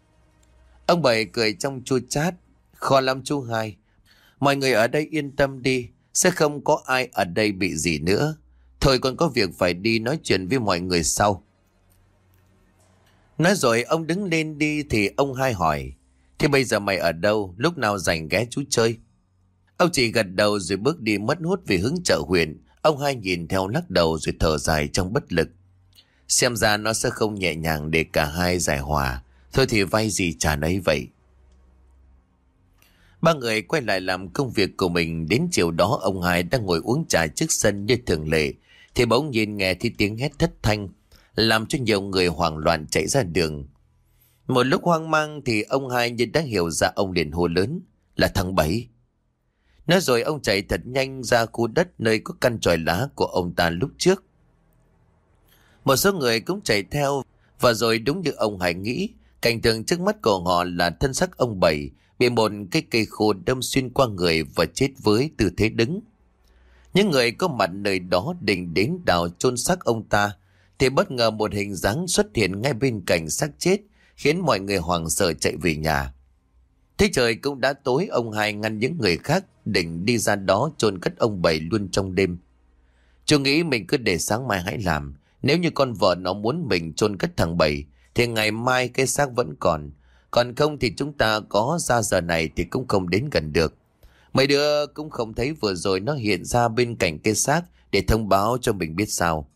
Ông Bảy cười trong chua chát. Khó lắm chú hai. Mọi người ở đây yên tâm đi. sẽ không có ai ở đây bị gì nữa. Thôi còn có việc phải đi nói chuyện với mọi người sau. Nói rồi ông đứng lên đi thì ông hai hỏi: Thế bây giờ mày ở đâu, lúc nào rảnh ghé chú chơi? Ông chỉ gật đầu rồi bước đi mất hút về hướng chợ huyện. Ông hai nhìn theo lắc đầu rồi thở dài trong bất lực. Xem ra nó sẽ không nhẹ nhàng để cả hai giải hòa. Thôi thì vay gì trả nấy vậy. Ba người quay lại làm công việc của mình. Đến chiều đó ông hai đang ngồi uống trà trước sân như thường lệ thì bỗng nhìn nghe thấy tiếng hét thất thanh, làm cho nhiều người hoảng loạn chạy ra đường. Một lúc hoang mang thì ông hai như đã hiểu ra, ông liền hô lớn: Là thằng Bảy. Nói rồi ông chạy thật nhanh ra khu đất nơi có căn chòi lá của ông ta lúc trước. Một số người cũng chạy theo, và rồi đúng như ông Hải nghĩ, cảnh tượng trước mắt của họ là thân xác ông Bảy bị một cái cây khô đâm xuyên qua người và chết với tư thế đứng. Những người có mặt nơi đó định đến đào chôn xác ông ta thì bất ngờ một hình dáng xuất hiện ngay bên cạnh xác chết, khiến mọi người hoảng sợ chạy về nhà. Thế trời cũng đã tối, ông hai ngăn những người khác định đi ra đó chôn cất ông Bảy luôn trong đêm. Chú nghĩ mình cứ để sáng mai hãy làm. Nếu như con vợ nó muốn mình chôn cất thằng Bảy thì ngày mai cái xác vẫn còn. Còn không thì chúng ta có ra giờ này thì cũng không đến gần được. Mấy đứa cũng không thấy vừa rồi nó hiện ra bên cạnh cái xác để thông báo cho mình biết sao.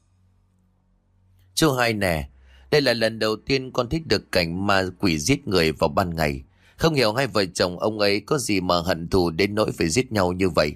Chú hai nè, đây là lần đầu tiên con thích được cảnh ma quỷ giết người vào ban ngày. Không hiểu hai vợ chồng ông ấy có gì mà hận thù đến nỗi phải giết nhau như vậy.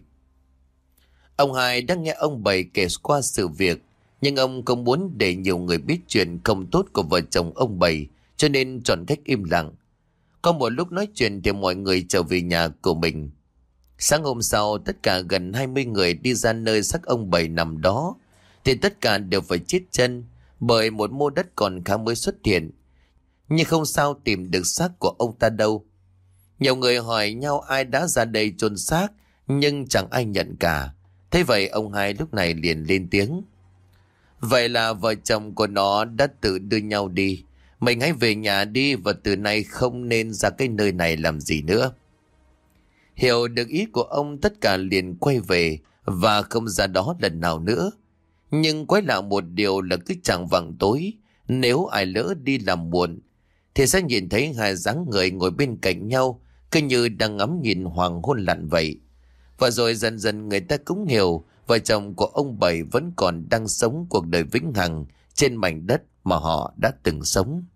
Ông hai đã nghe ông Bảy kể qua sự việc, nhưng ông không muốn để nhiều người biết chuyện không tốt của vợ chồng ông Bảy, cho nên chọn cách im lặng. Có một lúc nói chuyện thì mọi người trở về nhà của mình. Sáng hôm sau, tất cả gần hai mươi người đi ra nơi xác ông Bảy nằm đó, thì tất cả đều phải chết chân, bởi một mô đất còn khá mới xuất hiện. Nhưng không sao tìm được xác của ông ta đâu. Nhiều người hỏi nhau ai đã ra đây chôn xác, nhưng chẳng ai nhận cả. Thế vậy ông hai lúc này liền lên tiếng: Vậy là vợ chồng của nó đã tự đưa nhau đi. Mình hãy về nhà đi, và từ nay không nên ra cái nơi này làm gì nữa. Hiểu được ý của ông, tất cả liền quay về và không ra đó lần nào nữa. Nhưng quái lạ một điều là cứ chẳng vạng tối, nếu ai lỡ đi làm muộn thì sẽ nhìn thấy hai dáng người ngồi bên cạnh nhau, cứ như đang ngắm nhìn hoàng hôn lặn vậy. Và rồi dần dần người ta cũng hiểu vợ chồng của ông Bảy vẫn còn đang sống cuộc đời vĩnh hằng trên mảnh đất mà họ đã từng sống.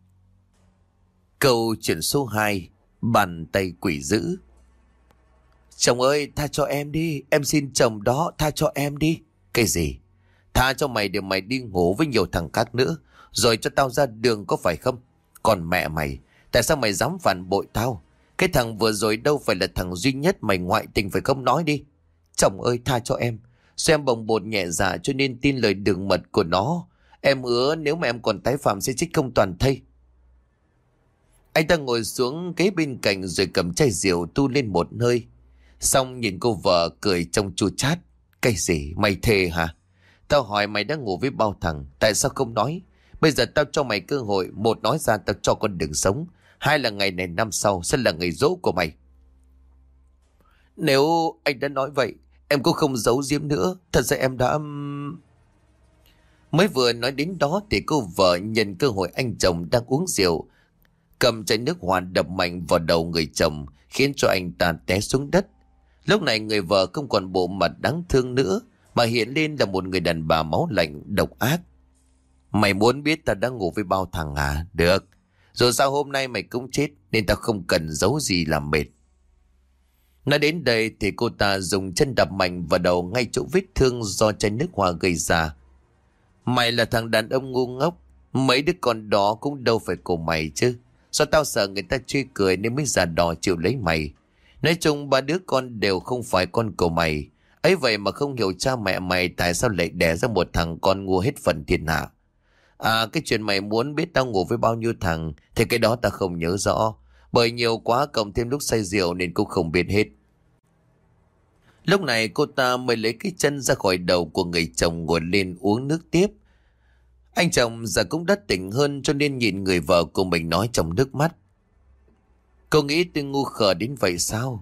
Câu chuyện số hai: Bàn tay quỷ dữ. Chồng ơi, tha cho em đi, em xin chồng đó, tha cho em đi. Cái gì? Tha cho mày để mày đi ngủ với nhiều thằng khác nữa, rồi cho tao ra đường có phải không? Còn mẹ mày, tại sao mày dám phản bội tao? Cái thằng vừa rồi đâu phải là thằng duy nhất mày ngoại tình phải không, nói đi. Chồng ơi, tha cho em. Do em bồng bột nhẹ dạ cho nên tin lời đường mật của nó. Em hứa nếu mà em còn tái phạm sẽ trích không toàn thây. Anh ta ngồi xuống kế bên cạnh rồi cầm chai rượu tu lên một hơi. Xong nhìn cô vợ cười trong chua chát. Cái gì, mày thề hả? Tao hỏi mày đã ngủ với bao thằng, tại sao không nói? Bây giờ tao cho mày cơ hội, một nói ra tao cho con đường sống, hai là ngày này năm sau sẽ là ngày dỗ của mày. Nếu anh đã nói vậy, em cũng không giấu giếm nữa. Thật ra em đã... Mới vừa nói đến đó thì cô vợ nhân cơ hội anh chồng đang uống rượu, cầm chai nước hoa đập mạnh vào đầu người chồng, khiến cho anh ta té xuống đất. Lúc này người vợ không còn bộ mặt đáng thương nữa, mà hiện lên là một người đàn bà máu lạnh độc ác. Mày muốn biết ta đã ngủ với bao thằng à? Được. Rồi sao hôm nay mày cũng chết, nên ta không cần giấu gì làm mệt. Nói đến đây thì cô ta dùng chân đập mạnh vào đầu ngay chỗ vết thương do chai nước hoa gây ra. Mày là thằng đàn ông ngu ngốc, mấy đứa con đó cũng đâu phải của mày chứ. Do tao sợ người ta chê cười nên mới giả đò chịu lấy mày. Nói chung ba đứa con đều không phải con của mày. Ấy vậy mà không hiểu cha mẹ mày tại sao lại đẻ ra một thằng con ngu hết phần thiên hạ. À, cái chuyện mày muốn biết tao ngủ với bao nhiêu thằng thì cái đó ta không nhớ rõ, bởi nhiều quá cộng thêm lúc say rượu nên cũng không biết hết. Lúc này cô ta mới lấy cái chân ra khỏi đầu của người chồng ngồi lên uống nước tiếp. Anh chồng giờ cũng đã tỉnh hơn cho nên nhìn người vợ của mình nói trong nước mắt. Cô nghĩ tôi ngu khờ đến vậy sao?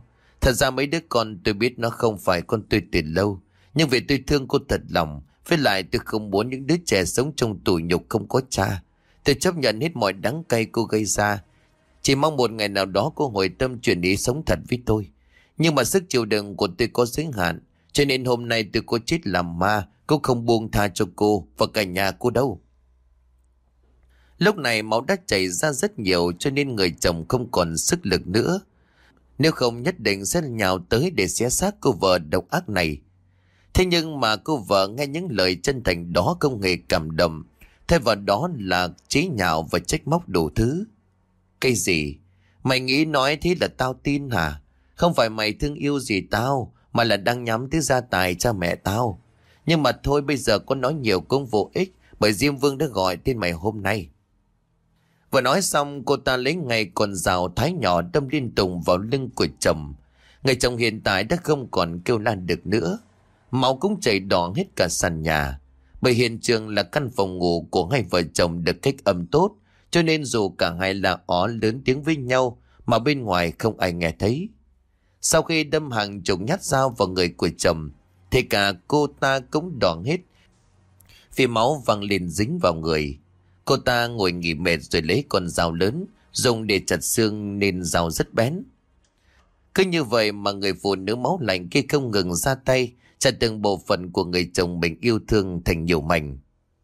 Thật ra mấy đứa con tôi biết nó không phải con tôi từ lâu, nhưng vì tôi thương cô thật lòng, với lại tôi không muốn những đứa trẻ sống trong tủi nhục không có cha. Tôi chấp nhận hết mọi đắng cay cô gây ra. Chỉ mong một ngày nào đó cô hồi tâm chuyển ý sống thật với tôi. Nhưng mà sức chịu đựng của tôi có giới hạn, cho nên hôm nay tôi có chết làm ma cũng không buông tha cho cô và cả nhà cô đâu. Lúc này máu đã chảy ra rất nhiều, cho nên người chồng không còn sức lực nữa. Nếu không nhất định sẽ nhào tới để xé xác cô vợ độc ác này. Thế nhưng mà cô vợ nghe những lời chân thành đó không hề cảm động, thay vào đó là chế nhạo và trách móc đủ thứ. Cái gì? Mày nghĩ nói thế là tao tin hả? Không phải mày thương yêu gì tao, mà là đang nhắm tới gia tài cha mẹ tao. Nhưng mà thôi, bây giờ có nói nhiều cũng vô ích, bởi Diêm Vương đã gọi tên mày hôm nay. Vừa nói xong, cô ta lấy ngay con dao thái nhỏ đâm liên tục vào lưng của chồng. Người chồng hiện tại đã không còn kêu lan được nữa. Máu cũng chảy đỏ hết cả sàn nhà. Bởi hiện trường là căn phòng ngủ của hai vợ chồng được cách âm tốt, cho nên dù cả hai la ó lớn tiếng với nhau mà bên ngoài không ai nghe thấy. Sau khi đâm hàng chục nhát dao vào người của chồng, thì cả cô ta cũng đỏ hết, vì máu văng lên dính vào người. Cô ta ngồi nghỉ mệt rồi lấy con dao lớn dùng để chặt xương, nên dao rất bén. Cứ như vậy mà người phụ nữ máu lạnh kia không ngừng ra tay chặt từng bộ phận của người chồng mình yêu thương thành nhiều mảnh.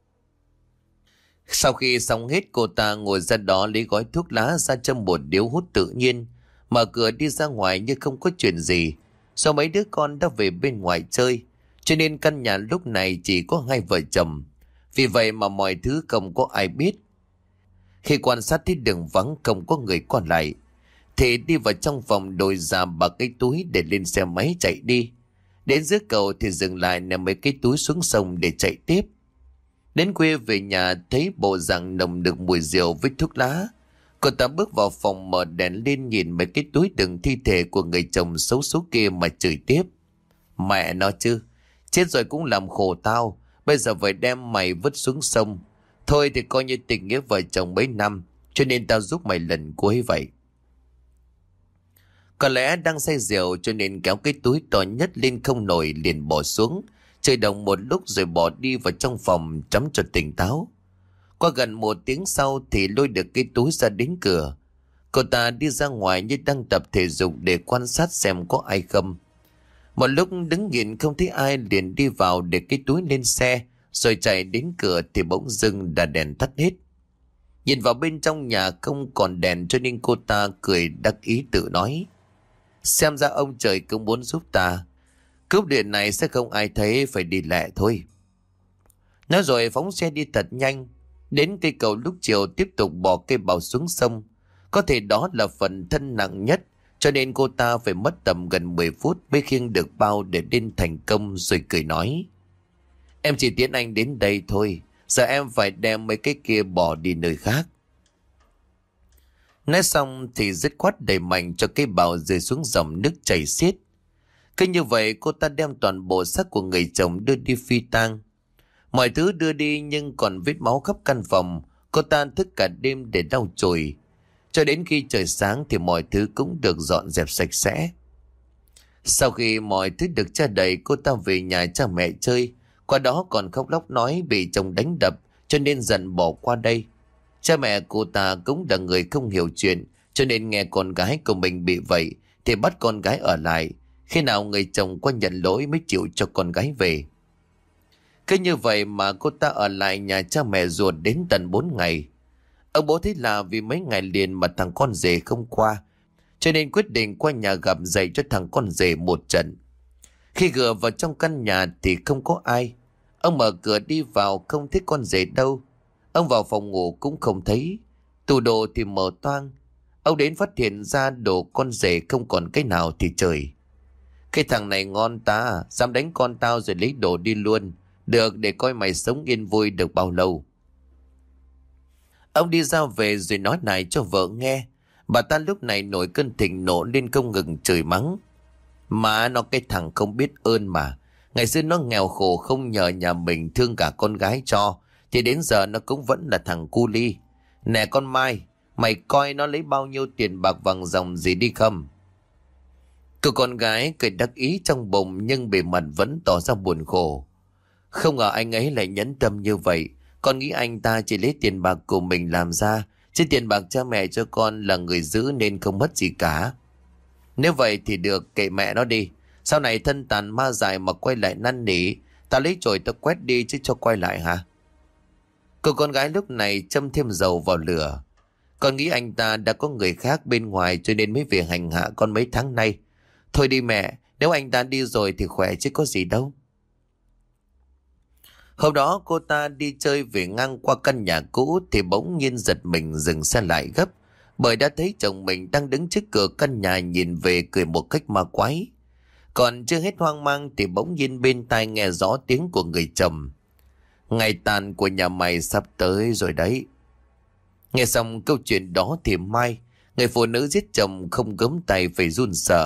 Sau khi xong hết, cô ta ngồi ra đó lấy gói thuốc lá ra châm một điếu hút tự nhiên, mở cửa đi ra ngoài như không có chuyện gì. Do mấy đứa con đã về bên ngoài chơi, cho nên căn nhà lúc này chỉ có hai vợ chồng. Vì vậy mà mọi thứ không có ai biết. Khi quan sát thấy đường vắng không có người qua lại, thì đi vào trong phòng đổi ra bà cái túi để lên xe máy chạy đi. Đến dưới cầu thì dừng lại ném mấy cái túi xuống sông để chạy tiếp. Đến khuya về nhà thấy bộ dạng nồng được mùi rượu với thuốc lá, cô ta bước vào phòng mở đèn lên nhìn mấy cái túi đựng thi thể của người chồng xấu số kia mà chửi tiếp. Mẹ nó chứ, chết rồi cũng làm khổ tao, bây giờ phải đem mày vứt xuống sông. Thôi thì coi như tình nghĩa vợ chồng mấy năm, cho nên tao giúp mày lần cuối vậy. Có lẽ đang say rượu cho nên kéo cái túi to nhất lên không nổi, liền bỏ xuống, chơi đồng một lúc rồi bỏ đi vào trong phòng chấm cho tỉnh táo. Qua gần một tiếng sau thì lôi được cái túi ra đến cửa. Cô ta đi ra ngoài như đang tập thể dục để quan sát xem có ai không. Một lúc đứng nhìn không thấy ai, liền đi vào để cái túi lên xe, rồi chạy đến cửa thì bỗng dưng đã đèn tắt hết. Nhìn vào bên trong nhà không còn đèn, cho nên cô ta cười đắc ý tự nói: xem ra ông trời cũng muốn giúp ta. Cúp điện này sẽ không ai thấy, phải đi lẹ thôi. Nói rồi phóng xe đi thật nhanh. Đến cây cầu lúc chiều tiếp tục bỏ cây bào xuống sông. Có thể đó là phần thân nặng nhất, cho nên cô ta phải mất tầm gần mười phút mới khiêng được bao để lên thành công, rồi cười nói: em chỉ tiễn anh đến đây thôi, giờ em phải đem mấy cái kia bỏ đi nơi khác. Nói xong thì dứt khoát đẩy mạnh cho cây bào rơi xuống dòng nước chảy xiết. Cứ như vậy cô ta đem toàn bộ xác của người chồng đưa đi phi tang. Mọi thứ đưa đi nhưng còn vết máu khắp căn phòng. Cô ta thức cả đêm để lau chùi. Cho đến khi trời sáng thì mọi thứ cũng được dọn dẹp sạch sẽ. Sau khi mọi thứ được tra đầy, cô ta về nhà cha mẹ chơi. Qua đó còn khóc lóc nói bị chồng đánh đập, cho nên dần bỏ qua đây. Cha mẹ cô ta cũng là người không hiểu chuyện, cho nên nghe con gái của mình bị vậy thì bắt con gái ở lại. Khi nào người chồng qua nhận lỗi mới chịu cho con gái về. Cứ như vậy mà cô ta ở lại nhà cha mẹ ruột đến tận bốn ngày. Ông bố thấy là vì mấy ngày liền mà thằng con rể không qua, cho nên quyết định qua nhà gặp dạy cho thằng con rể một trận. Khi gvừa vào trong căn nhà thì không có ai. Ông mở cửa đi vào không thấy con rể đâu. Ông vào phòng ngủ cũng không thấy. Tủ đồ thì mở toang. Ông đến phát hiện ra đồ con rể không còn cái nào thì trời. Cái thằng này ngon ta, dám đánh con tao rồi lấy đồ đi luôn. Được, để coi mày sống yên vui được bao lâu. Ông đi ra về rồi nói này cho vợ nghe. Bà ta lúc này nổi cơn thịnh nộ lên không ngừng chửi mắng. Mà nó cái thằng không biết ơn mà. Ngày xưa nó nghèo khổ không nhờ nhà mình thương cả con gái cho, thì đến giờ nó cũng vẫn là thằng cu li. Nè con Mai, mày coi nó lấy bao nhiêu tiền bạc vàng dòng gì đi không? Cô con gái cười đắc ý trong bụng nhưng bề mặt vẫn tỏ ra buồn khổ. Không ngờ anh ấy lại nhẫn tâm như vậy. Con nghĩ anh ta chỉ lấy tiền bạc của mình làm ra, chứ tiền bạc cha mẹ cho con là người giữ nên không mất gì cả. Nếu vậy thì được, kệ mẹ nó đi. Sau này thân tàn ma dại mà quay lại năn nỉ, ta lấy chổi ta quét đi chứ cho quay lại hả? Cô con gái lúc này châm thêm dầu vào lửa. Con nghĩ anh ta đã có người khác bên ngoài cho nên mới về hành hạ con mấy tháng nay. Thôi đi mẹ, nếu anh ta đi rồi thì khỏe chứ có gì đâu. Hôm đó cô ta đi chơi về ngang qua căn nhà cũ thì bỗng nhiên giật mình dừng xe lại gấp, bởi đã thấy chồng mình đang đứng trước cửa căn nhà nhìn về cười một cách ma quái. Còn chưa hết hoang mang thì bỗng nhiên bên tai nghe rõ tiếng của người chồng. Ngày tàn của nhà mày sắp tới rồi đấy. Nghe xong câu chuyện đó thì Mai, người phụ nữ giết chồng không gấm tay phải run sợ.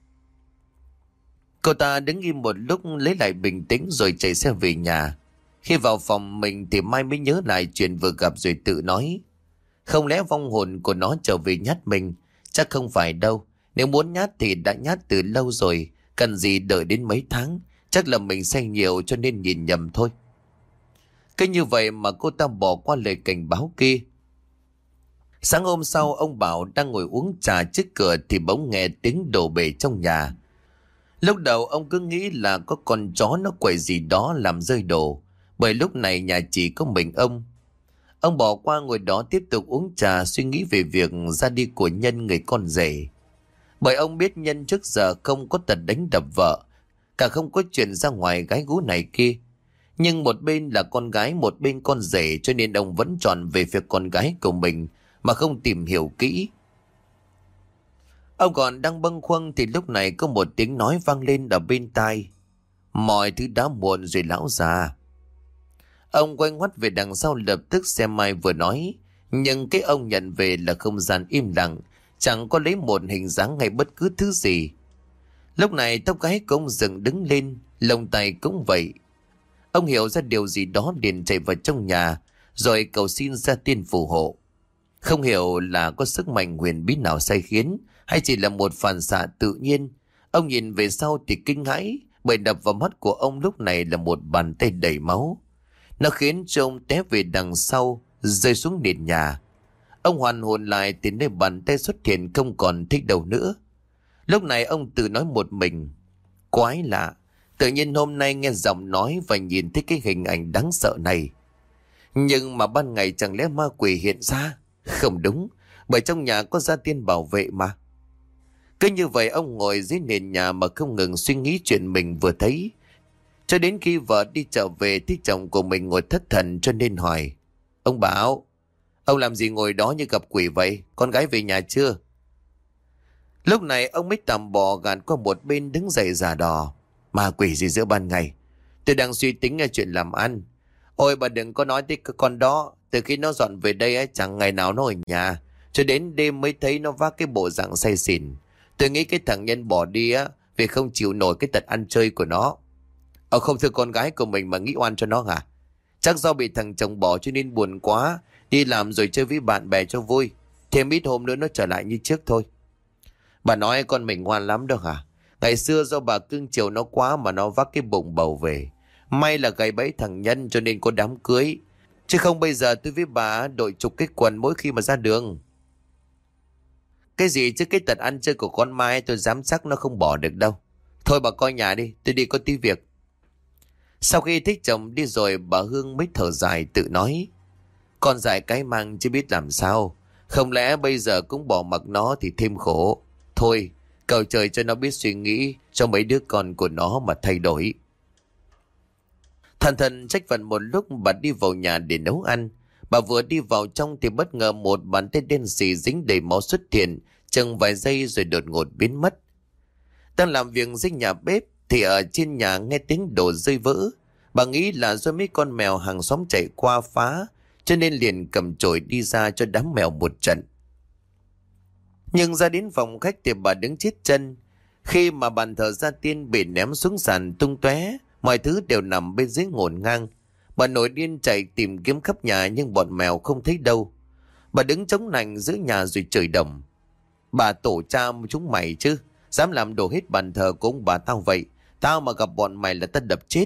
Cô ta đứng im một lúc lấy lại bình tĩnh rồi chạy xe về nhà. Khi vào phòng mình thì Mai mới nhớ lại chuyện vừa gặp rồi tự nói. Không lẽ vong hồn của nó trở về nhát mình? Chắc không phải đâu. Nếu muốn nhát thì đã nhát từ lâu rồi. Cần gì đợi đến mấy tháng? Chắc là mình say nhiều cho nên nhìn nhầm thôi. Cứ như vậy mà cô ta bỏ qua lời cảnh báo kia. Sáng hôm sau ông Bảo đang ngồi uống trà trước cửa thì bỗng nghe tiếng đổ bể trong nhà. Lúc đầu ông cứ nghĩ là có con chó nó quậy gì đó làm rơi đồ, bởi lúc này nhà chỉ có mình ông. Ông bỏ qua ngồi đó tiếp tục uống trà suy nghĩ về việc ra đi của Nhân người con rể. Bởi ông biết Nhân trước giờ không có tật đánh đập vợ, cả không có chuyện ra ngoài gái gú này kia. Nhưng một bên là con gái một bên con rể cho nên ông vẫn chọn về phía con gái của mình mà không tìm hiểu kỹ. Ông còn đang bâng khuâng thì lúc này có một tiếng nói vang lên ở bên tai. Mọi thứ đã muộn rồi lão già. Ông quay ngoắt về đằng sau lập tức xem Mai vừa nói. Nhưng cái ông nhận về là không gian im lặng, chẳng có lấy một hình dáng hay bất cứ thứ gì. Lúc này tóc gái của ông dựng đứng lên, lông tay cũng vậy. Ông hiểu ra điều gì đó liền chạy vào trong nhà, rồi cầu xin gia tiên phù hộ. Không hiểu là có sức mạnh huyền bí nào sai khiến, hay chỉ là một phản xạ tự nhiên. Ông nhìn về sau thì kinh hãi, bởi đập vào mắt của ông lúc này là một bàn tay đầy máu. Nó khiến cho ông té về đằng sau, rơi xuống nền nhà. Ông hoàn hồn lại thì nơi bàn tay xuất hiện không còn thích đâu nữa. Lúc này ông tự nói một mình. Quái lạ, tự nhiên hôm nay nghe giọng nói và nhìn thấy cái hình ảnh đáng sợ này. Nhưng mà ban ngày chẳng lẽ ma quỷ hiện ra? Không đúng, bởi trong nhà có gia tiên bảo vệ mà. Cứ như vậy ông ngồi dưới nền nhà mà không ngừng suy nghĩ chuyện mình vừa thấy. Cho đến khi vợ đi chợ về thì chồng của mình ngồi thất thần cho nên hỏi. Ông Bảo, ông làm gì ngồi đó như gặp quỷ vậy? Con gái về nhà chưa? Lúc này ông mới tạm bò gạt qua một bên đứng dậy giả đò. Ma quỷ gì giữa ban ngày? Tôi đang suy tính là chuyện làm ăn. Ôi bà đừng có nói tới cái con đó. Từ khi nó dọn về đây ấy, chẳng ngày nào nó ở nhà. Cho đến đêm mới thấy nó vác cái bộ dạng say xỉn. Tôi nghĩ cái thằng Nhân bỏ đi á vì không chịu nổi cái tật ăn chơi của nó. Ông không thương con gái của mình mà nghĩ oan cho nó hả? Chắc do bị thằng chồng bỏ cho nên buồn quá, đi làm rồi chơi với bạn bè cho vui. Thêm ít hôm nữa nó trở lại như trước thôi. Bà nói con mình ngoan lắm đâu hả? Ngày xưa do bà cưng chiều nó quá mà nó vác cái bụng bầu về. May là gầy bẫy thằng Nhân cho nên có đám cưới. Chứ không bây giờ tôi với bà đội chục cái quần mỗi khi mà ra đường. Cái gì chứ cái tật ăn chơi của con Mai tôi dám chắc nó không bỏ được đâu. Thôi bà coi nhà đi, tôi đi có tí việc. Sau khi thích chồng đi rồi bà Hương mới thở dài tự nói. Con dại cái mang chứ biết làm sao. Không lẽ bây giờ cũng bỏ mặc nó thì thêm khổ. Thôi, cầu trời cho nó biết suy nghĩ cho mấy đứa con của nó mà thay đổi. Thần thần trách phận một lúc bà đi vào nhà để nấu ăn. Bà vừa đi vào trong thì bất ngờ một bàn tay đen xì dính đầy máu xuất hiện, chừng vài giây rồi đột ngột biến mất. Đang làm việc dưới nhà bếp thì ở trên nhà nghe tiếng đồ rơi vỡ. Bà nghĩ là do mấy con mèo hàng xóm chạy qua phá, cho nên liền cầm chổi đi ra cho đám mèo một trận. Nhưng ra đến phòng khách thì bà đứng chết chân. Khi mà bàn thờ gia tiên bị ném xuống sàn tung tóe, mọi thứ đều nằm bên dưới ngổn ngang. Bà nổi điên chạy tìm kiếm khắp nhà nhưng bọn mèo không thấy đâu. Bà đứng chống nạnh giữa nhà rồi chửi đồng. Bà tổ cha chúng mày chứ, Dám làm đổ hết bàn thờ của ông bà tao vậy. Tao mà gặp bọn mày là tao đập chết.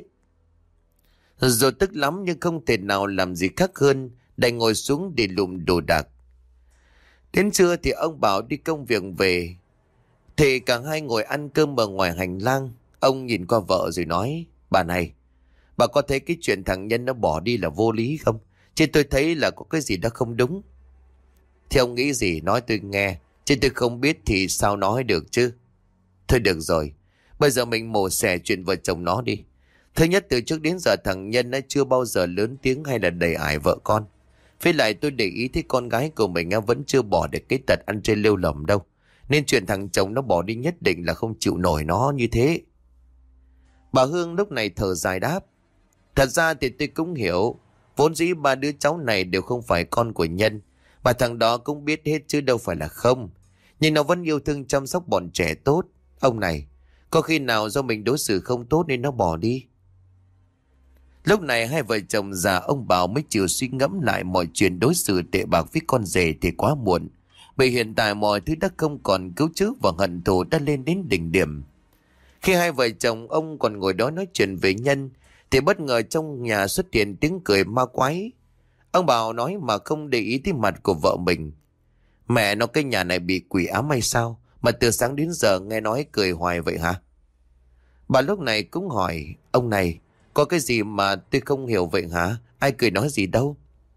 Rồi tức lắm nhưng không thể nào làm gì khác hơn, đành ngồi xuống để lụm đồ đạc. Đến trưa thì ông Bảo đi công việc về, thì cả hai ngồi ăn cơm ở ngoài hành lang. Ông nhìn qua vợ rồi nói: Bà này, bà có thấy cái chuyện thằng Nhân nó bỏ đi là vô lý không? Chứ tôi thấy là có cái gì đó không đúng. Thì ông nghĩ gì nói tôi nghe, chứ tôi không biết thì sao nói được chứ. Thôi được rồi, bây giờ mình mổ xẻ chuyện vợ chồng nó đi. Thứ nhất, từ trước đến giờ thằng Nhân nó chưa bao giờ lớn tiếng hay là đầy ải vợ con. Với lại tôi để ý thấy con gái của mình vẫn chưa bỏ được cái tật ăn chơi lêu lỏng đâu. Nên chuyện thằng chồng nó bỏ đi nhất định là không chịu nổi nó như thế. Bà Hương lúc này thở dài đáp: Thật ra thì tôi cũng hiểu, vốn dĩ ba đứa cháu này đều không phải con của Nhân. Và thằng đó cũng biết hết chứ đâu phải là không. Nhưng nó vẫn yêu thương chăm sóc bọn trẻ tốt. Ông này, có khi nào do mình đối xử không tốt nên nó bỏ đi? Lúc này hai vợ chồng già ông Bảo mới chịu suy ngẫm lại mọi chuyện đối xử tệ bạc với con rể thì quá muộn. Vì hiện tại mọi thứ đã không còn cứu chữa và hận thù đã lên đến đỉnh điểm. Khi hai vợ chồng ông còn ngồi đó nói chuyện với Nhân thì bất ngờ trong nhà xuất hiện tiếng cười ma quái. Ông Bảo nói mà không để ý tới mặt của vợ mình: Mẹ nó, cái nhà này bị quỷ ám hay sao mà từ sáng đến giờ nghe nói cười hoài vậy hả? Bà lúc này cũng hỏi: Ông này, có cái gì mà tôi không hiểu vậy hả? Ai cười nói gì đâu?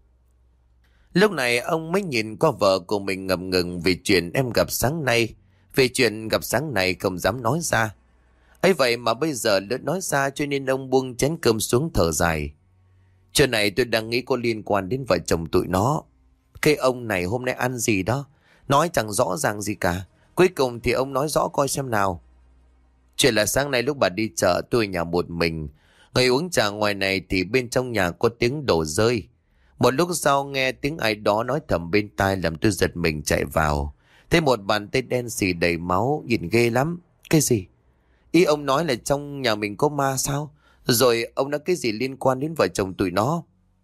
Lúc này ông mới nhìn qua vợ của mình ngập ngừng vì chuyện em gặp sáng nay. Vì chuyện gặp sáng nay không dám nói ra. Ấy vậy mà bây giờ đã nói ra cho nên ông buông chén cơm xuống thở dài. Chuyện này tôi đang nghĩ có liên quan đến vợ chồng tụi nó. Cái ông này hôm nay ăn gì đó, nói chẳng rõ ràng gì cả. Cuối cùng thì ông nói rõ coi xem nào. Chuyện là sáng nay lúc bà đi chợ tôi ở nhà một mình. Ngồi uống trà ngoài này thì bên trong nhà có tiếng đổ rơi. Một lúc sau nghe tiếng ai đó nói thầm bên tai làm tôi giật mình chạy vào. Thấy một bàn tay đen xì đầy máu, nhìn ghê lắm. Cái gì? Ý ông nói là trong nhà mình có ma sao? Rồi ông nói cái gì liên quan đến vợ chồng tụi nó?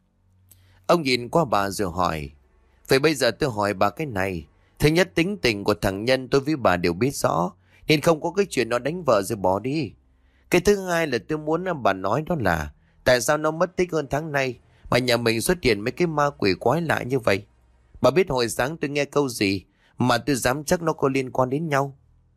Ông nhìn qua bà rồi hỏi: Vậy bây giờ tôi hỏi bà cái này. Thứ nhất, tính tình của thằng Nhân tôi với bà đều biết rõ, nên không có cái chuyện nó đánh vợ rồi bỏ đi. Cái thứ hai là tôi muốn bà nói đó là tại sao nó mất tích hơn tháng nay mà nhà mình xuất hiện mấy cái ma quỷ quái lạ như vậy? Bà biết hồi sáng tôi nghe câu gì mà tôi dám chắc nó có liên quan đến nhau?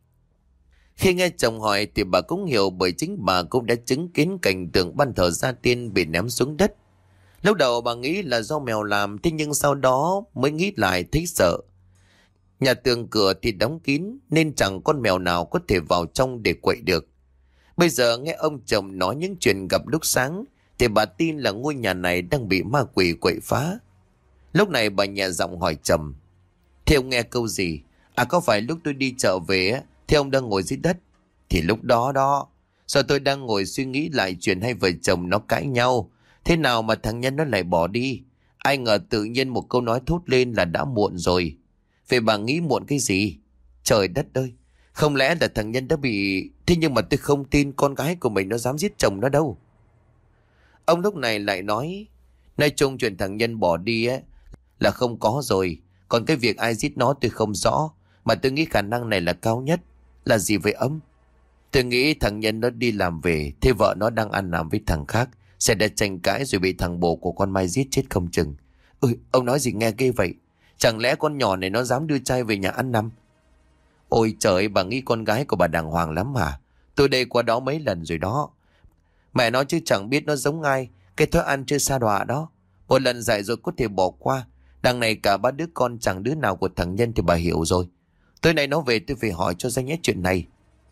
Khi nghe chồng hỏi thì bà cũng hiểu, bởi chính bà cũng đã chứng kiến cảnh tượng ban thờ gia tiên bị ném xuống đất. Lúc đầu bà nghĩ là do mèo làm, thế nhưng sau đó mới nghĩ lại thấy sợ. Nhà tường cửa thì đóng kín nên chẳng con mèo nào có thể vào trong để quậy được. Bây giờ nghe ông chồng nói những chuyện gặp lúc sáng thì bà tin là ngôi nhà này đang bị ma quỷ quậy phá. Lúc này bà nhẹ giọng hỏi chồng: Thế ông nghe câu gì? À, có phải lúc tôi đi chợ về thì ông đang ngồi dưới đất? Thì lúc đó đó, sao tôi đang ngồi suy nghĩ lại chuyện hai vợ chồng nó cãi nhau, thế nào mà thằng Nhân nó lại bỏ đi. Ai ngờ tự nhiên một câu nói thốt lên là đã muộn rồi. Vậy bà nghĩ muộn cái gì? Trời đất ơi, không lẽ là thằng Nhân đã bị... Thế nhưng mà tôi không tin con gái của mình nó dám giết chồng nó đâu. Ông lúc này lại nói: Nói chung chuyện thằng Nhân bỏ đi ấy là không có rồi. Còn cái việc ai giết nó tôi không rõ, mà tôi nghĩ khả năng này là cao nhất. Là gì vậy ông? Tôi nghĩ thằng Nhân nó đi làm về, thế vợ nó đang ăn nằm với thằng khác, sẽ đã tranh cãi rồi bị thằng bồ của con Mai giết chết không chừng. Ôi, ông nói gì nghe ghê vậy? Chẳng lẽ con nhỏ này nó dám đưa trai về nhà ăn nằm? Ôi trời ơi, bà nghĩ con gái của bà đàng hoàng lắm hả? Tôi đây qua đó mấy lần rồi đó. Mẹ nó chứ chẳng biết nó giống ai. Cái thói ăn chơi sa đọa đó, một lần dạy rồi có thể bỏ qua. Đằng này cả ba đứa con chẳng đứa nào của thằng Nhân thì bà hiểu rồi. Tối nay nó về tôi phải hỏi cho ra nhé chuyện này.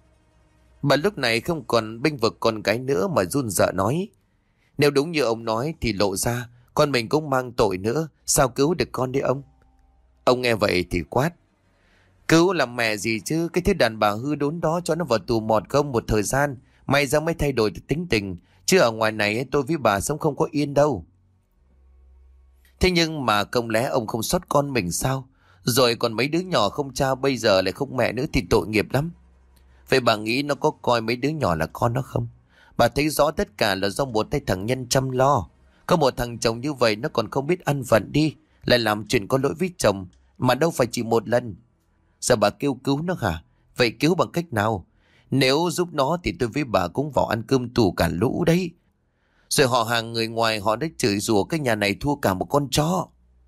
Bà lúc này không còn bênh vực con gái nữa mà run rợ nói: Nếu đúng như ông nói thì lộ ra con mình cũng mang tội nữa. Sao cứu được con đi ông? Ông nghe vậy thì quát: Cứu làm mẹ gì chứ? Cái thứ đàn bà hư đốn đó cho nó vào tù mọt không một thời gian, may ra mới thay đổi được tính tình. Chứ ở ngoài này tôi với bà sống không có yên đâu. Thế nhưng mà không lẽ ông không xót con mình sao? Rồi còn mấy đứa nhỏ không cha bây giờ lại không mẹ nữa thì tội nghiệp lắm. Vậy bà nghĩ nó có coi mấy đứa nhỏ là con nó không? Bà thấy rõ tất cả là do một tay thằng Nhân chăm lo. Có một thằng chồng như vậy nó còn không biết ăn phận đi, lại làm chuyện có lỗi với chồng, mà đâu phải chỉ một lần. Giờ bà kêu cứu nó hả? Vậy cứu bằng cách nào? Nếu giúp nó thì tôi với bà cũng vào ăn cơm tù cả lũ đấy. Rồi họ hàng người ngoài họ đã chửi rủa cái nhà này thua cả một con chó.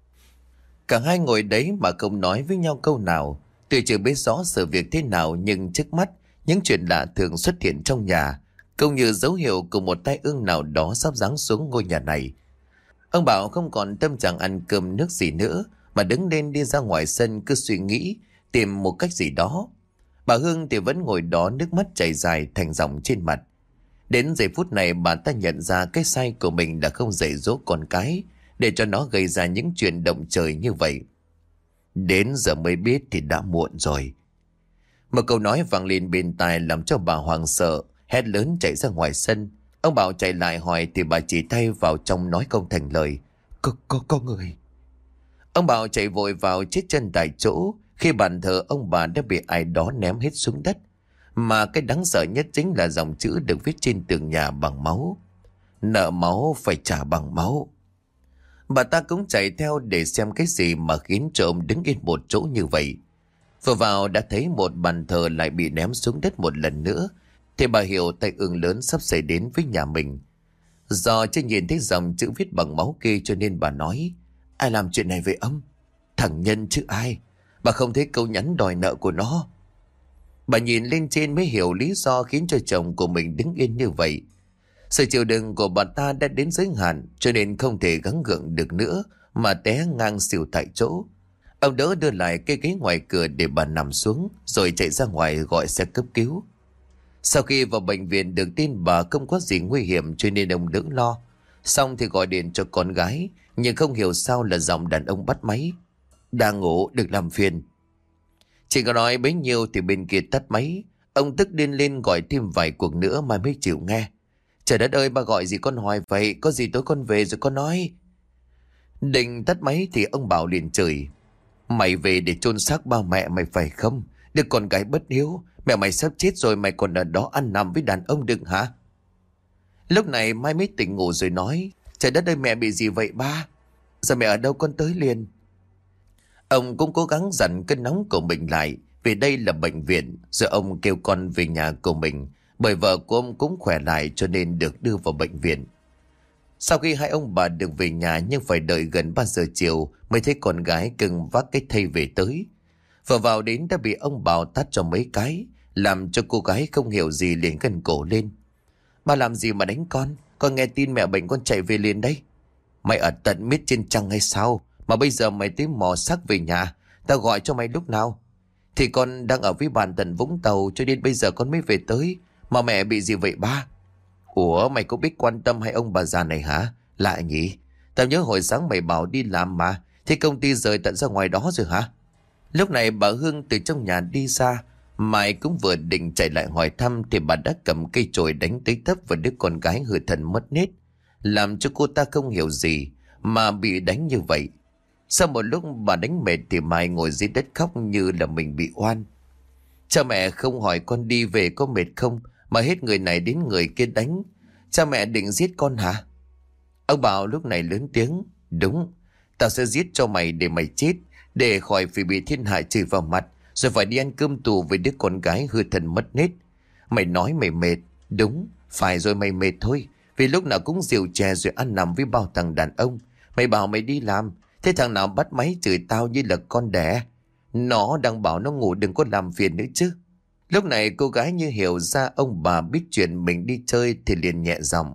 Cả hai ngồi đấy mà không nói với nhau câu nào. Tuy chưa biết rõ sự việc thế nào nhưng trước mắt những chuyện lạ thường xuất hiện trong nhà, cũng như dấu hiệu của một tai ương nào đó sắp giáng xuống ngôi nhà này. Ông Bảo không còn tâm trạng ăn cơm nước gì nữa, mà đứng lên đi ra ngoài sân cứ suy nghĩ, tìm một cách gì đó. Bà Hương thì vẫn ngồi đó, nước mắt chảy dài thành dòng trên mặt. Đến giây phút này bà ta nhận ra cái sai của mình là không dạy dỗ con cái, để cho nó gây ra những chuyện động trời như vậy. Đến giờ mới biết thì đã muộn rồi. Một câu nói vang lên bên tai làm cho bà hoảng sợ, hét lớn chạy ra ngoài sân. Ông Bảo chạy lại hỏi thì bà chỉ tay vào trong nói không thành lời. Có, có, có người. Ông Bảo chạy vội vào chết chân tại chỗ. Khi bàn thờ ông bà đã bị ai đó ném hết xuống đất. Mà cái đáng sợ nhất chính là dòng chữ được viết trên tường nhà bằng máu. Nợ máu phải trả bằng máu. Bà ta cũng chạy theo để xem cái gì mà khiến cho ông đứng yên một chỗ như vậy. Vừa vào đã thấy một bàn thờ lại bị ném xuống đất một lần nữa, thì bà hiểu tai ương lớn sắp xảy đến với nhà mình. Do chưa nhìn thấy dòng chữ viết bằng máu kia cho nên bà nói: ai làm chuyện này với ông? Thằng Nhân chứ ai. Bà không thấy câu nhắn đòi nợ của nó. Bà nhìn lên trên mới hiểu lý do khiến cho chồng của mình đứng yên như vậy. Sự chịu đựng của bà ta đã đến giới hạn, cho nên không thể gắng gượng được nữa mà té ngang xỉu tại chỗ. Ông đỡ đưa lại cái ghế ngoài cửa để bà nằm xuống, rồi chạy ra ngoài gọi xe cấp cứu. Sau khi vào bệnh viện được tin bà không có gì nguy hiểm, cho nên ông đỡ lo. Xong thì gọi điện cho con gái, nhưng không hiểu sao là giọng đàn ông bắt máy. Đang ngủ, đừng làm phiền. Chỉ có nói bấy nhiêu thì bên kia tắt máy. Ông tức điên lên gọi thêm vài cuộc nữa mà mới chịu nghe. Trời đất ơi, bà gọi gì con hoài vậy? Có gì tối con về rồi con nói. Định tắt máy thì ông Bảo liền chửi: mày về để chôn xác ba mẹ mày phải không? Đứa con gái bất hiếu, mẹ mày sắp chết rồi mày còn ở đó ăn nằm với đàn ông đừng hả? Lúc này Mai mới tỉnh ngủ rồi nói: trời đất ơi, mẹ bị gì vậy ba? Giờ mẹ ở đâu con tới liền. Ông cũng cố gắng dằn cơn nóng của mình lại, vì đây là bệnh viện. Giờ ông kêu con về nhà của mình, bởi vợ của ông cũng khỏe lại cho nên được đưa vào bệnh viện. Sau khi hai ông bà được về nhà, nhưng phải đợi gần ba giờ chiều mới thấy con gái cưng vác cái thây về tới. Vừa vào đến đã bị ông Bảo tát cho mấy cái, làm cho cô gái không hiểu gì liền gân cổ lên. Bà làm gì mà đánh con? Con nghe tin mẹ bệnh con chạy về liền đấy. Mày ở tận miết trên trăng hay sao mà bây giờ mày tới mò xác về nhà? Tao gọi cho mày lúc nào? Thì con đang ở với bạn tận Vũng Tàu, cho nên bây giờ con mới về tới. Mà mẹ bị gì vậy ba? Ủa, mày có biết quan tâm hay ông bà già này hả? Lạ nhỉ. Tao nhớ hồi sáng mày bảo đi làm mà, thế công ty rời tận ra ngoài đó rồi hả? Lúc này bà Hương từ trong nhà đi ra. Mai cũng vừa định chạy lại hỏi thăm thì bà đã cầm cây chổi đánh tới tấp vào đứa con gái hư thần mất nết, làm cho cô ta không hiểu gì mà bị đánh như vậy. Sau một lúc bà đánh mệt thì Mai ngồi dưới đất khóc như là mình bị oan. Cha mẹ không hỏi con đi về có mệt không mà hết người này đến người kia đánh. Cha mẹ định giết con hả? Ông Bảo lúc này lớn tiếng: đúng, tao sẽ giết cho mày để mày chết, để khỏi phải bị thiên hạ chửi vào mặt, rồi phải đi ăn cơm tù với đứa con gái hư thần mất nết. Mày nói mày mệt, đúng, phải rồi, mày mệt thôi, vì lúc nào cũng rượu chè rồi ăn nằm với bao thằng đàn ông. Mày bảo mày đi làm, thế thằng nào bắt máy chửi tao như là con đẻ. Nó đang bảo nó ngủ đừng có làm phiền nữa chứ. Lúc này cô gái như hiểu ra ông bà biết chuyện mình đi chơi thì liền nhẹ giọng: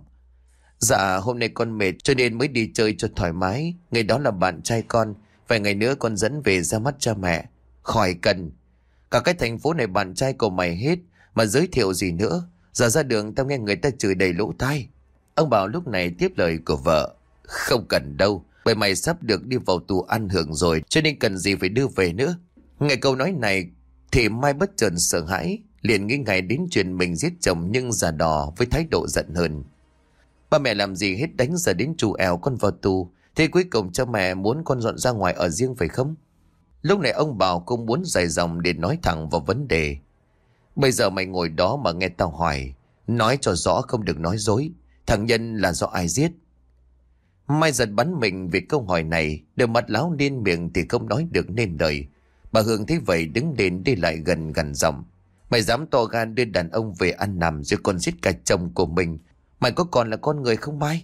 dạ hôm nay con mệt cho nên mới đi chơi cho thoải mái. Ngày đó là bạn trai con, vài ngày nữa con dẫn về ra mắt cha mẹ. Khỏi cần, cả cái thành phố này bạn trai của mày hết, mà giới thiệu gì nữa. Giờ ra đường tao nghe người ta chửi đầy lỗ tai. Ông Bảo lúc này tiếp lời của vợ: không cần đâu, bởi mày sắp được đi vào tù ăn hưởng rồi, cho nên cần gì phải đưa về nữa. Nghe câu nói này thì Mai bất chợt sợ hãi, liền nghĩ ngay đến chuyện mình giết chồng nhưng già đò với thái độ giận hơn. Ba mẹ làm gì hết đánh giờ đến trù ẻo con vào tù, thế cuối cùng cha mẹ muốn con dọn ra ngoài ở riêng phải không? Lúc này ông Bảo cũng muốn dài dòng để nói thẳng vào vấn đề. Bây giờ mày ngồi đó mà nghe tao hỏi, nói cho rõ không được nói dối. Thằng Nhân là do ai giết? Mai giật bắn mình vì câu hỏi này, đôi mắt láo liên miệng thì không nói được nên lời. Bà Hương thấy vậy đứng lên đi lại gần gần giọng: Mày dám to gan đưa đàn ông về ăn nằm rồi còn giết cả chồng của mình. Mày có còn là con người không Mai?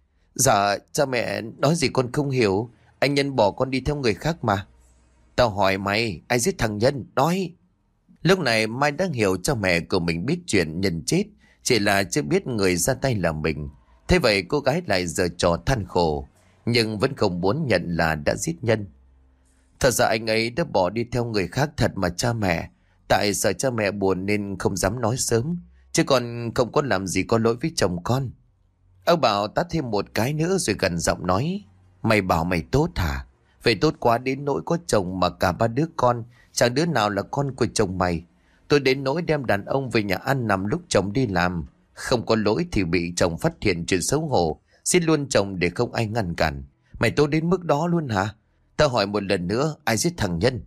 Dạ cha mẹ nói gì con không hiểu. Anh Nhân bỏ con đi theo người khác mà. Tao hỏi mày, ai giết thằng Nhân? Nói. Lúc này Mai đã hiểu cho mẹ của mình biết chuyện Nhân chết, chỉ là chưa biết người ra tay là mình. Thế vậy cô gái lại giở trò than khổ, nhưng vẫn không muốn nhận là đã giết Nhân. Thật ra anh ấy đã bỏ đi theo người khác thật mà cha mẹ. Tại sợ cha mẹ buồn nên không dám nói sớm, chứ còn không có làm gì có lỗi với chồng con. Ông Bảo tát thêm một cái nữa rồi gần giọng nói. Mày bảo mày tốt hả? Vậy tốt quá đến nỗi có chồng mà cả ba đứa con chẳng đứa nào là con của chồng mày. Tôi đến nỗi đem đàn ông về nhà ăn nằm lúc chồng đi làm. Không có lỗi thì bị chồng phát hiện chuyện xấu hổ, xin luôn chồng để không ai ngăn cản. Mày tốt đến mức đó luôn hả? Tao hỏi một lần nữa, ai giết thằng Nhân?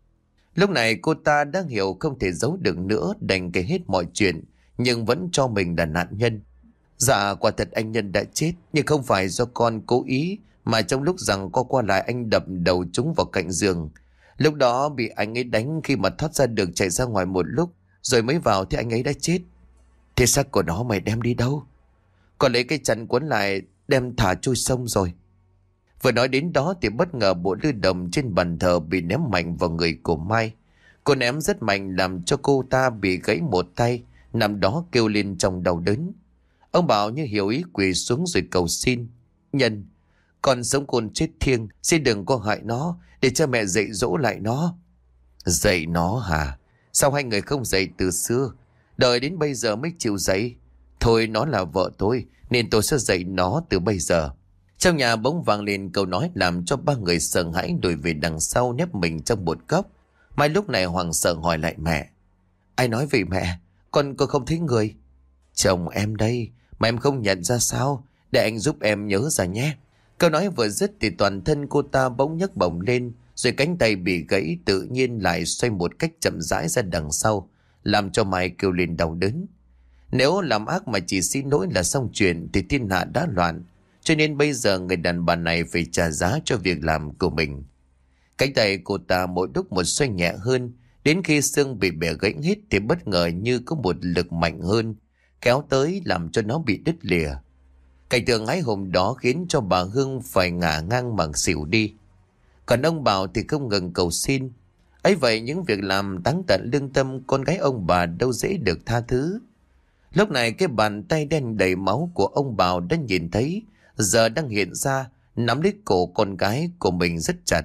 Lúc này cô ta đã hiểu không thể giấu được nữa, đành kể hết mọi chuyện, nhưng vẫn cho mình là nạn nhân. Dạ quả thật anh Nhân đã chết, nhưng không phải do con cố ý, mà trong lúc rằng co qua lại anh đập đầu trúng vào cạnh giường. Lúc đó bị anh ấy đánh, khi mà thoát ra được chạy ra ngoài một lúc, rồi mới vào thì anh ấy đã chết. Thế xác của nó mày đem đi đâu? Còn lấy cái chăn quấn lại đem thả trôi sông rồi. Vừa nói đến đó thì bất ngờ bộ lưu đồng trên bàn thờ bị ném mạnh vào người của Mai. Cô ném rất mạnh làm cho cô ta bị gãy một tay, nằm đó kêu lên trong đau đớn. Ông Bảo như hiểu ý quỳ xuống rồi cầu xin. Nhân, con sống con chết thiêng, xin đừng có hại nó, để cho mẹ dạy dỗ lại nó. Dạy nó hả? Sao hai người không dạy từ xưa? Đợi đến bây giờ mới chịu dạy. Thôi nó là vợ tôi, nên tôi sẽ dạy nó từ bây giờ. Trong nhà bỗng vang lên câu nói làm cho ba người sợ hãi lùi về đằng sau, nép mình trong một góc. Mai lúc này hoảng sợ hỏi lại mẹ. Ai nói vậy mẹ? Con con không thấy người. Chồng em đây, mà em không nhận ra sao? Để anh giúp em nhớ ra nhé. Câu nói vừa dứt thì toàn thân cô ta bỗng nhấc bổng lên, rồi cánh tay bị gãy tự nhiên lại xoay một cách chậm rãi ra đằng sau, làm cho Mai kêu lên đau đớn. Nếu làm ác mà chỉ xin lỗi là xong chuyện thì thiên hạ đã loạn, cho nên bây giờ người đàn bà này phải trả giá cho việc làm của mình. Cánh tay cô ta mỗi lúc một xoay nhẹ hơn, đến khi xương bị bẻ gãy hết thì bất ngờ như có một lực mạnh hơn kéo tới làm cho nó bị đứt lìa. Cảnh tượng ái hùng đó khiến cho bà Hương phải ngả ngang mà xỉu đi. Còn ông Bảo thì không ngừng cầu xin. Ấy vậy những việc làm táng tận lương tâm con gái ông bà đâu dễ được tha thứ. Lúc này cái bàn tay đen đầy máu của ông Bảo đã nhìn thấy, giờ đang hiện ra, nắm lấy cổ con gái của mình rất chặt.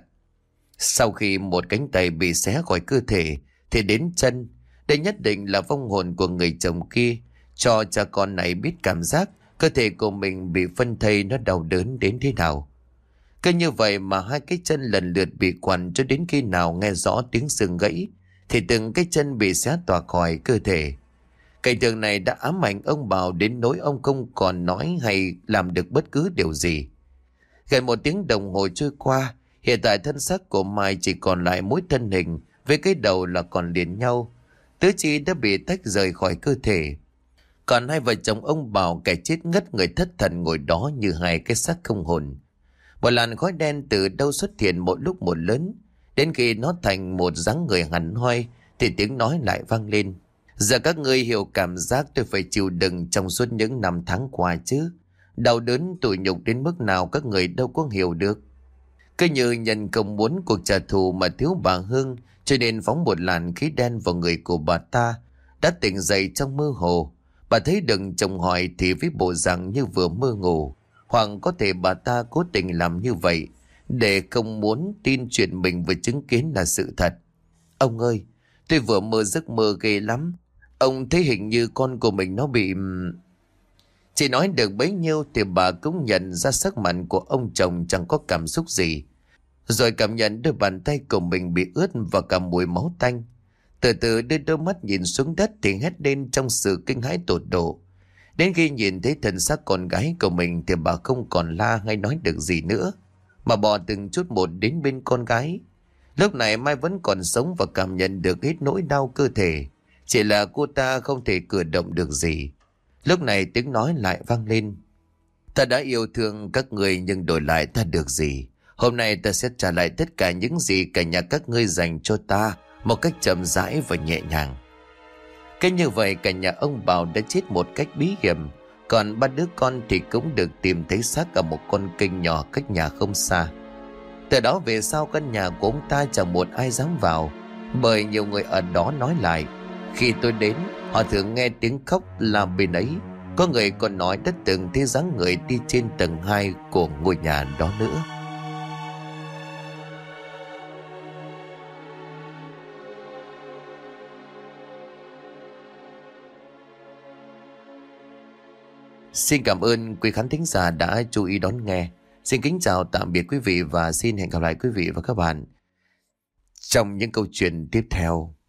Sau khi một cánh tay bị xé khỏi cơ thể thì đến chân. Đây nhất định là vong hồn của người chồng kia, cho cha con này biết cảm giác cơ thể của mình bị phân thây nó đau đớn đến thế nào. Cứ như vậy mà hai cái chân lần lượt bị quằn cho đến khi nào nghe rõ tiếng xương gãy thì từng cái chân bị xé toạc khỏi cơ thể. Cảnh tượng này đã ám ảnh ông Bảo đến nỗi ông không còn nói hay làm được bất cứ điều gì. Gần một tiếng đồng hồ trôi qua, hiện tại thân xác của Mai chỉ còn lại mỗi thân hình với cái đầu là còn liền nhau. Tứ chi đã bị tách rời khỏi cơ thể. Còn hai vợ chồng ông Bảo kẻ chết ngất người thất thần ngồi đó như hai cái xác không hồn. Một làn khói đen từ đâu xuất hiện một lúc một lớn, đến khi nó thành một dáng người hẳn hoi thì tiếng nói lại vang lên. Giờ các ngươi hiểu cảm giác tôi phải chịu đựng trong suốt những năm tháng qua chứ. Đau đớn tủi nhục đến mức nào các người đâu có hiểu được. Cứ như Nhân không muốn cuộc trả thù mà thiếu bà Hương, cho nên phóng một làn khí đen vào người của bà ta. Đã tỉnh dậy trong mơ hồ, bà thấy đừng chồng hỏi thì với bộ dạng như vừa mơ ngủ. Hoặc có thể bà ta cố tình làm như vậy để không muốn tin chuyện mình vừa chứng kiến là sự thật. Ông ơi, tôi vừa mơ giấc mơ ghê lắm. Ông thấy hình như con của mình nó bị... Chỉ nói được bấy nhiêu thì bà cũng nhận ra sắc mặt của ông chồng chẳng có cảm xúc gì. Rồi cảm nhận đôi bàn tay của mình bị ướt và cả mùi máu tanh. Từ từ đưa đôi mắt nhìn xuống đất thì hét lên trong sự kinh hãi tột độ. Đến khi nhìn thấy thân xác con gái của mình thì bà không còn la hay nói được gì nữa, mà bò từng chút một đến bên con gái. Lúc này Mai vẫn còn sống và cảm nhận được hết nỗi đau cơ thể. Chỉ là cô ta không thể cử động được gì. Lúc này tiếng nói lại vang lên. Ta đã yêu thương các người nhưng đổi lại ta được gì? Hôm nay ta sẽ trả lại tất cả những gì cả nhà các ngươi dành cho ta một cách chậm rãi và nhẹ nhàng. Cái như vậy cả nhà ông Bảo đã chết một cách bí hiểm. Còn ba đứa con thì cũng được tìm thấy xác ở một con kênh nhỏ cách nhà không xa. Từ đó về sau căn nhà của ông ta chẳng một ai dám vào, bởi nhiều người ở đó nói lại, khi tôi đến họ thường nghe tiếng khóc là bên ấy. Có người còn nói đã từng thấy dáng người đi trên tầng hai của ngôi nhà đó nữa. Xin cảm ơn quý khán thính giả đã chú ý đón nghe. Xin kính chào tạm biệt quý vị và xin hẹn gặp lại quý vị và các bạn trong những câu chuyện tiếp theo.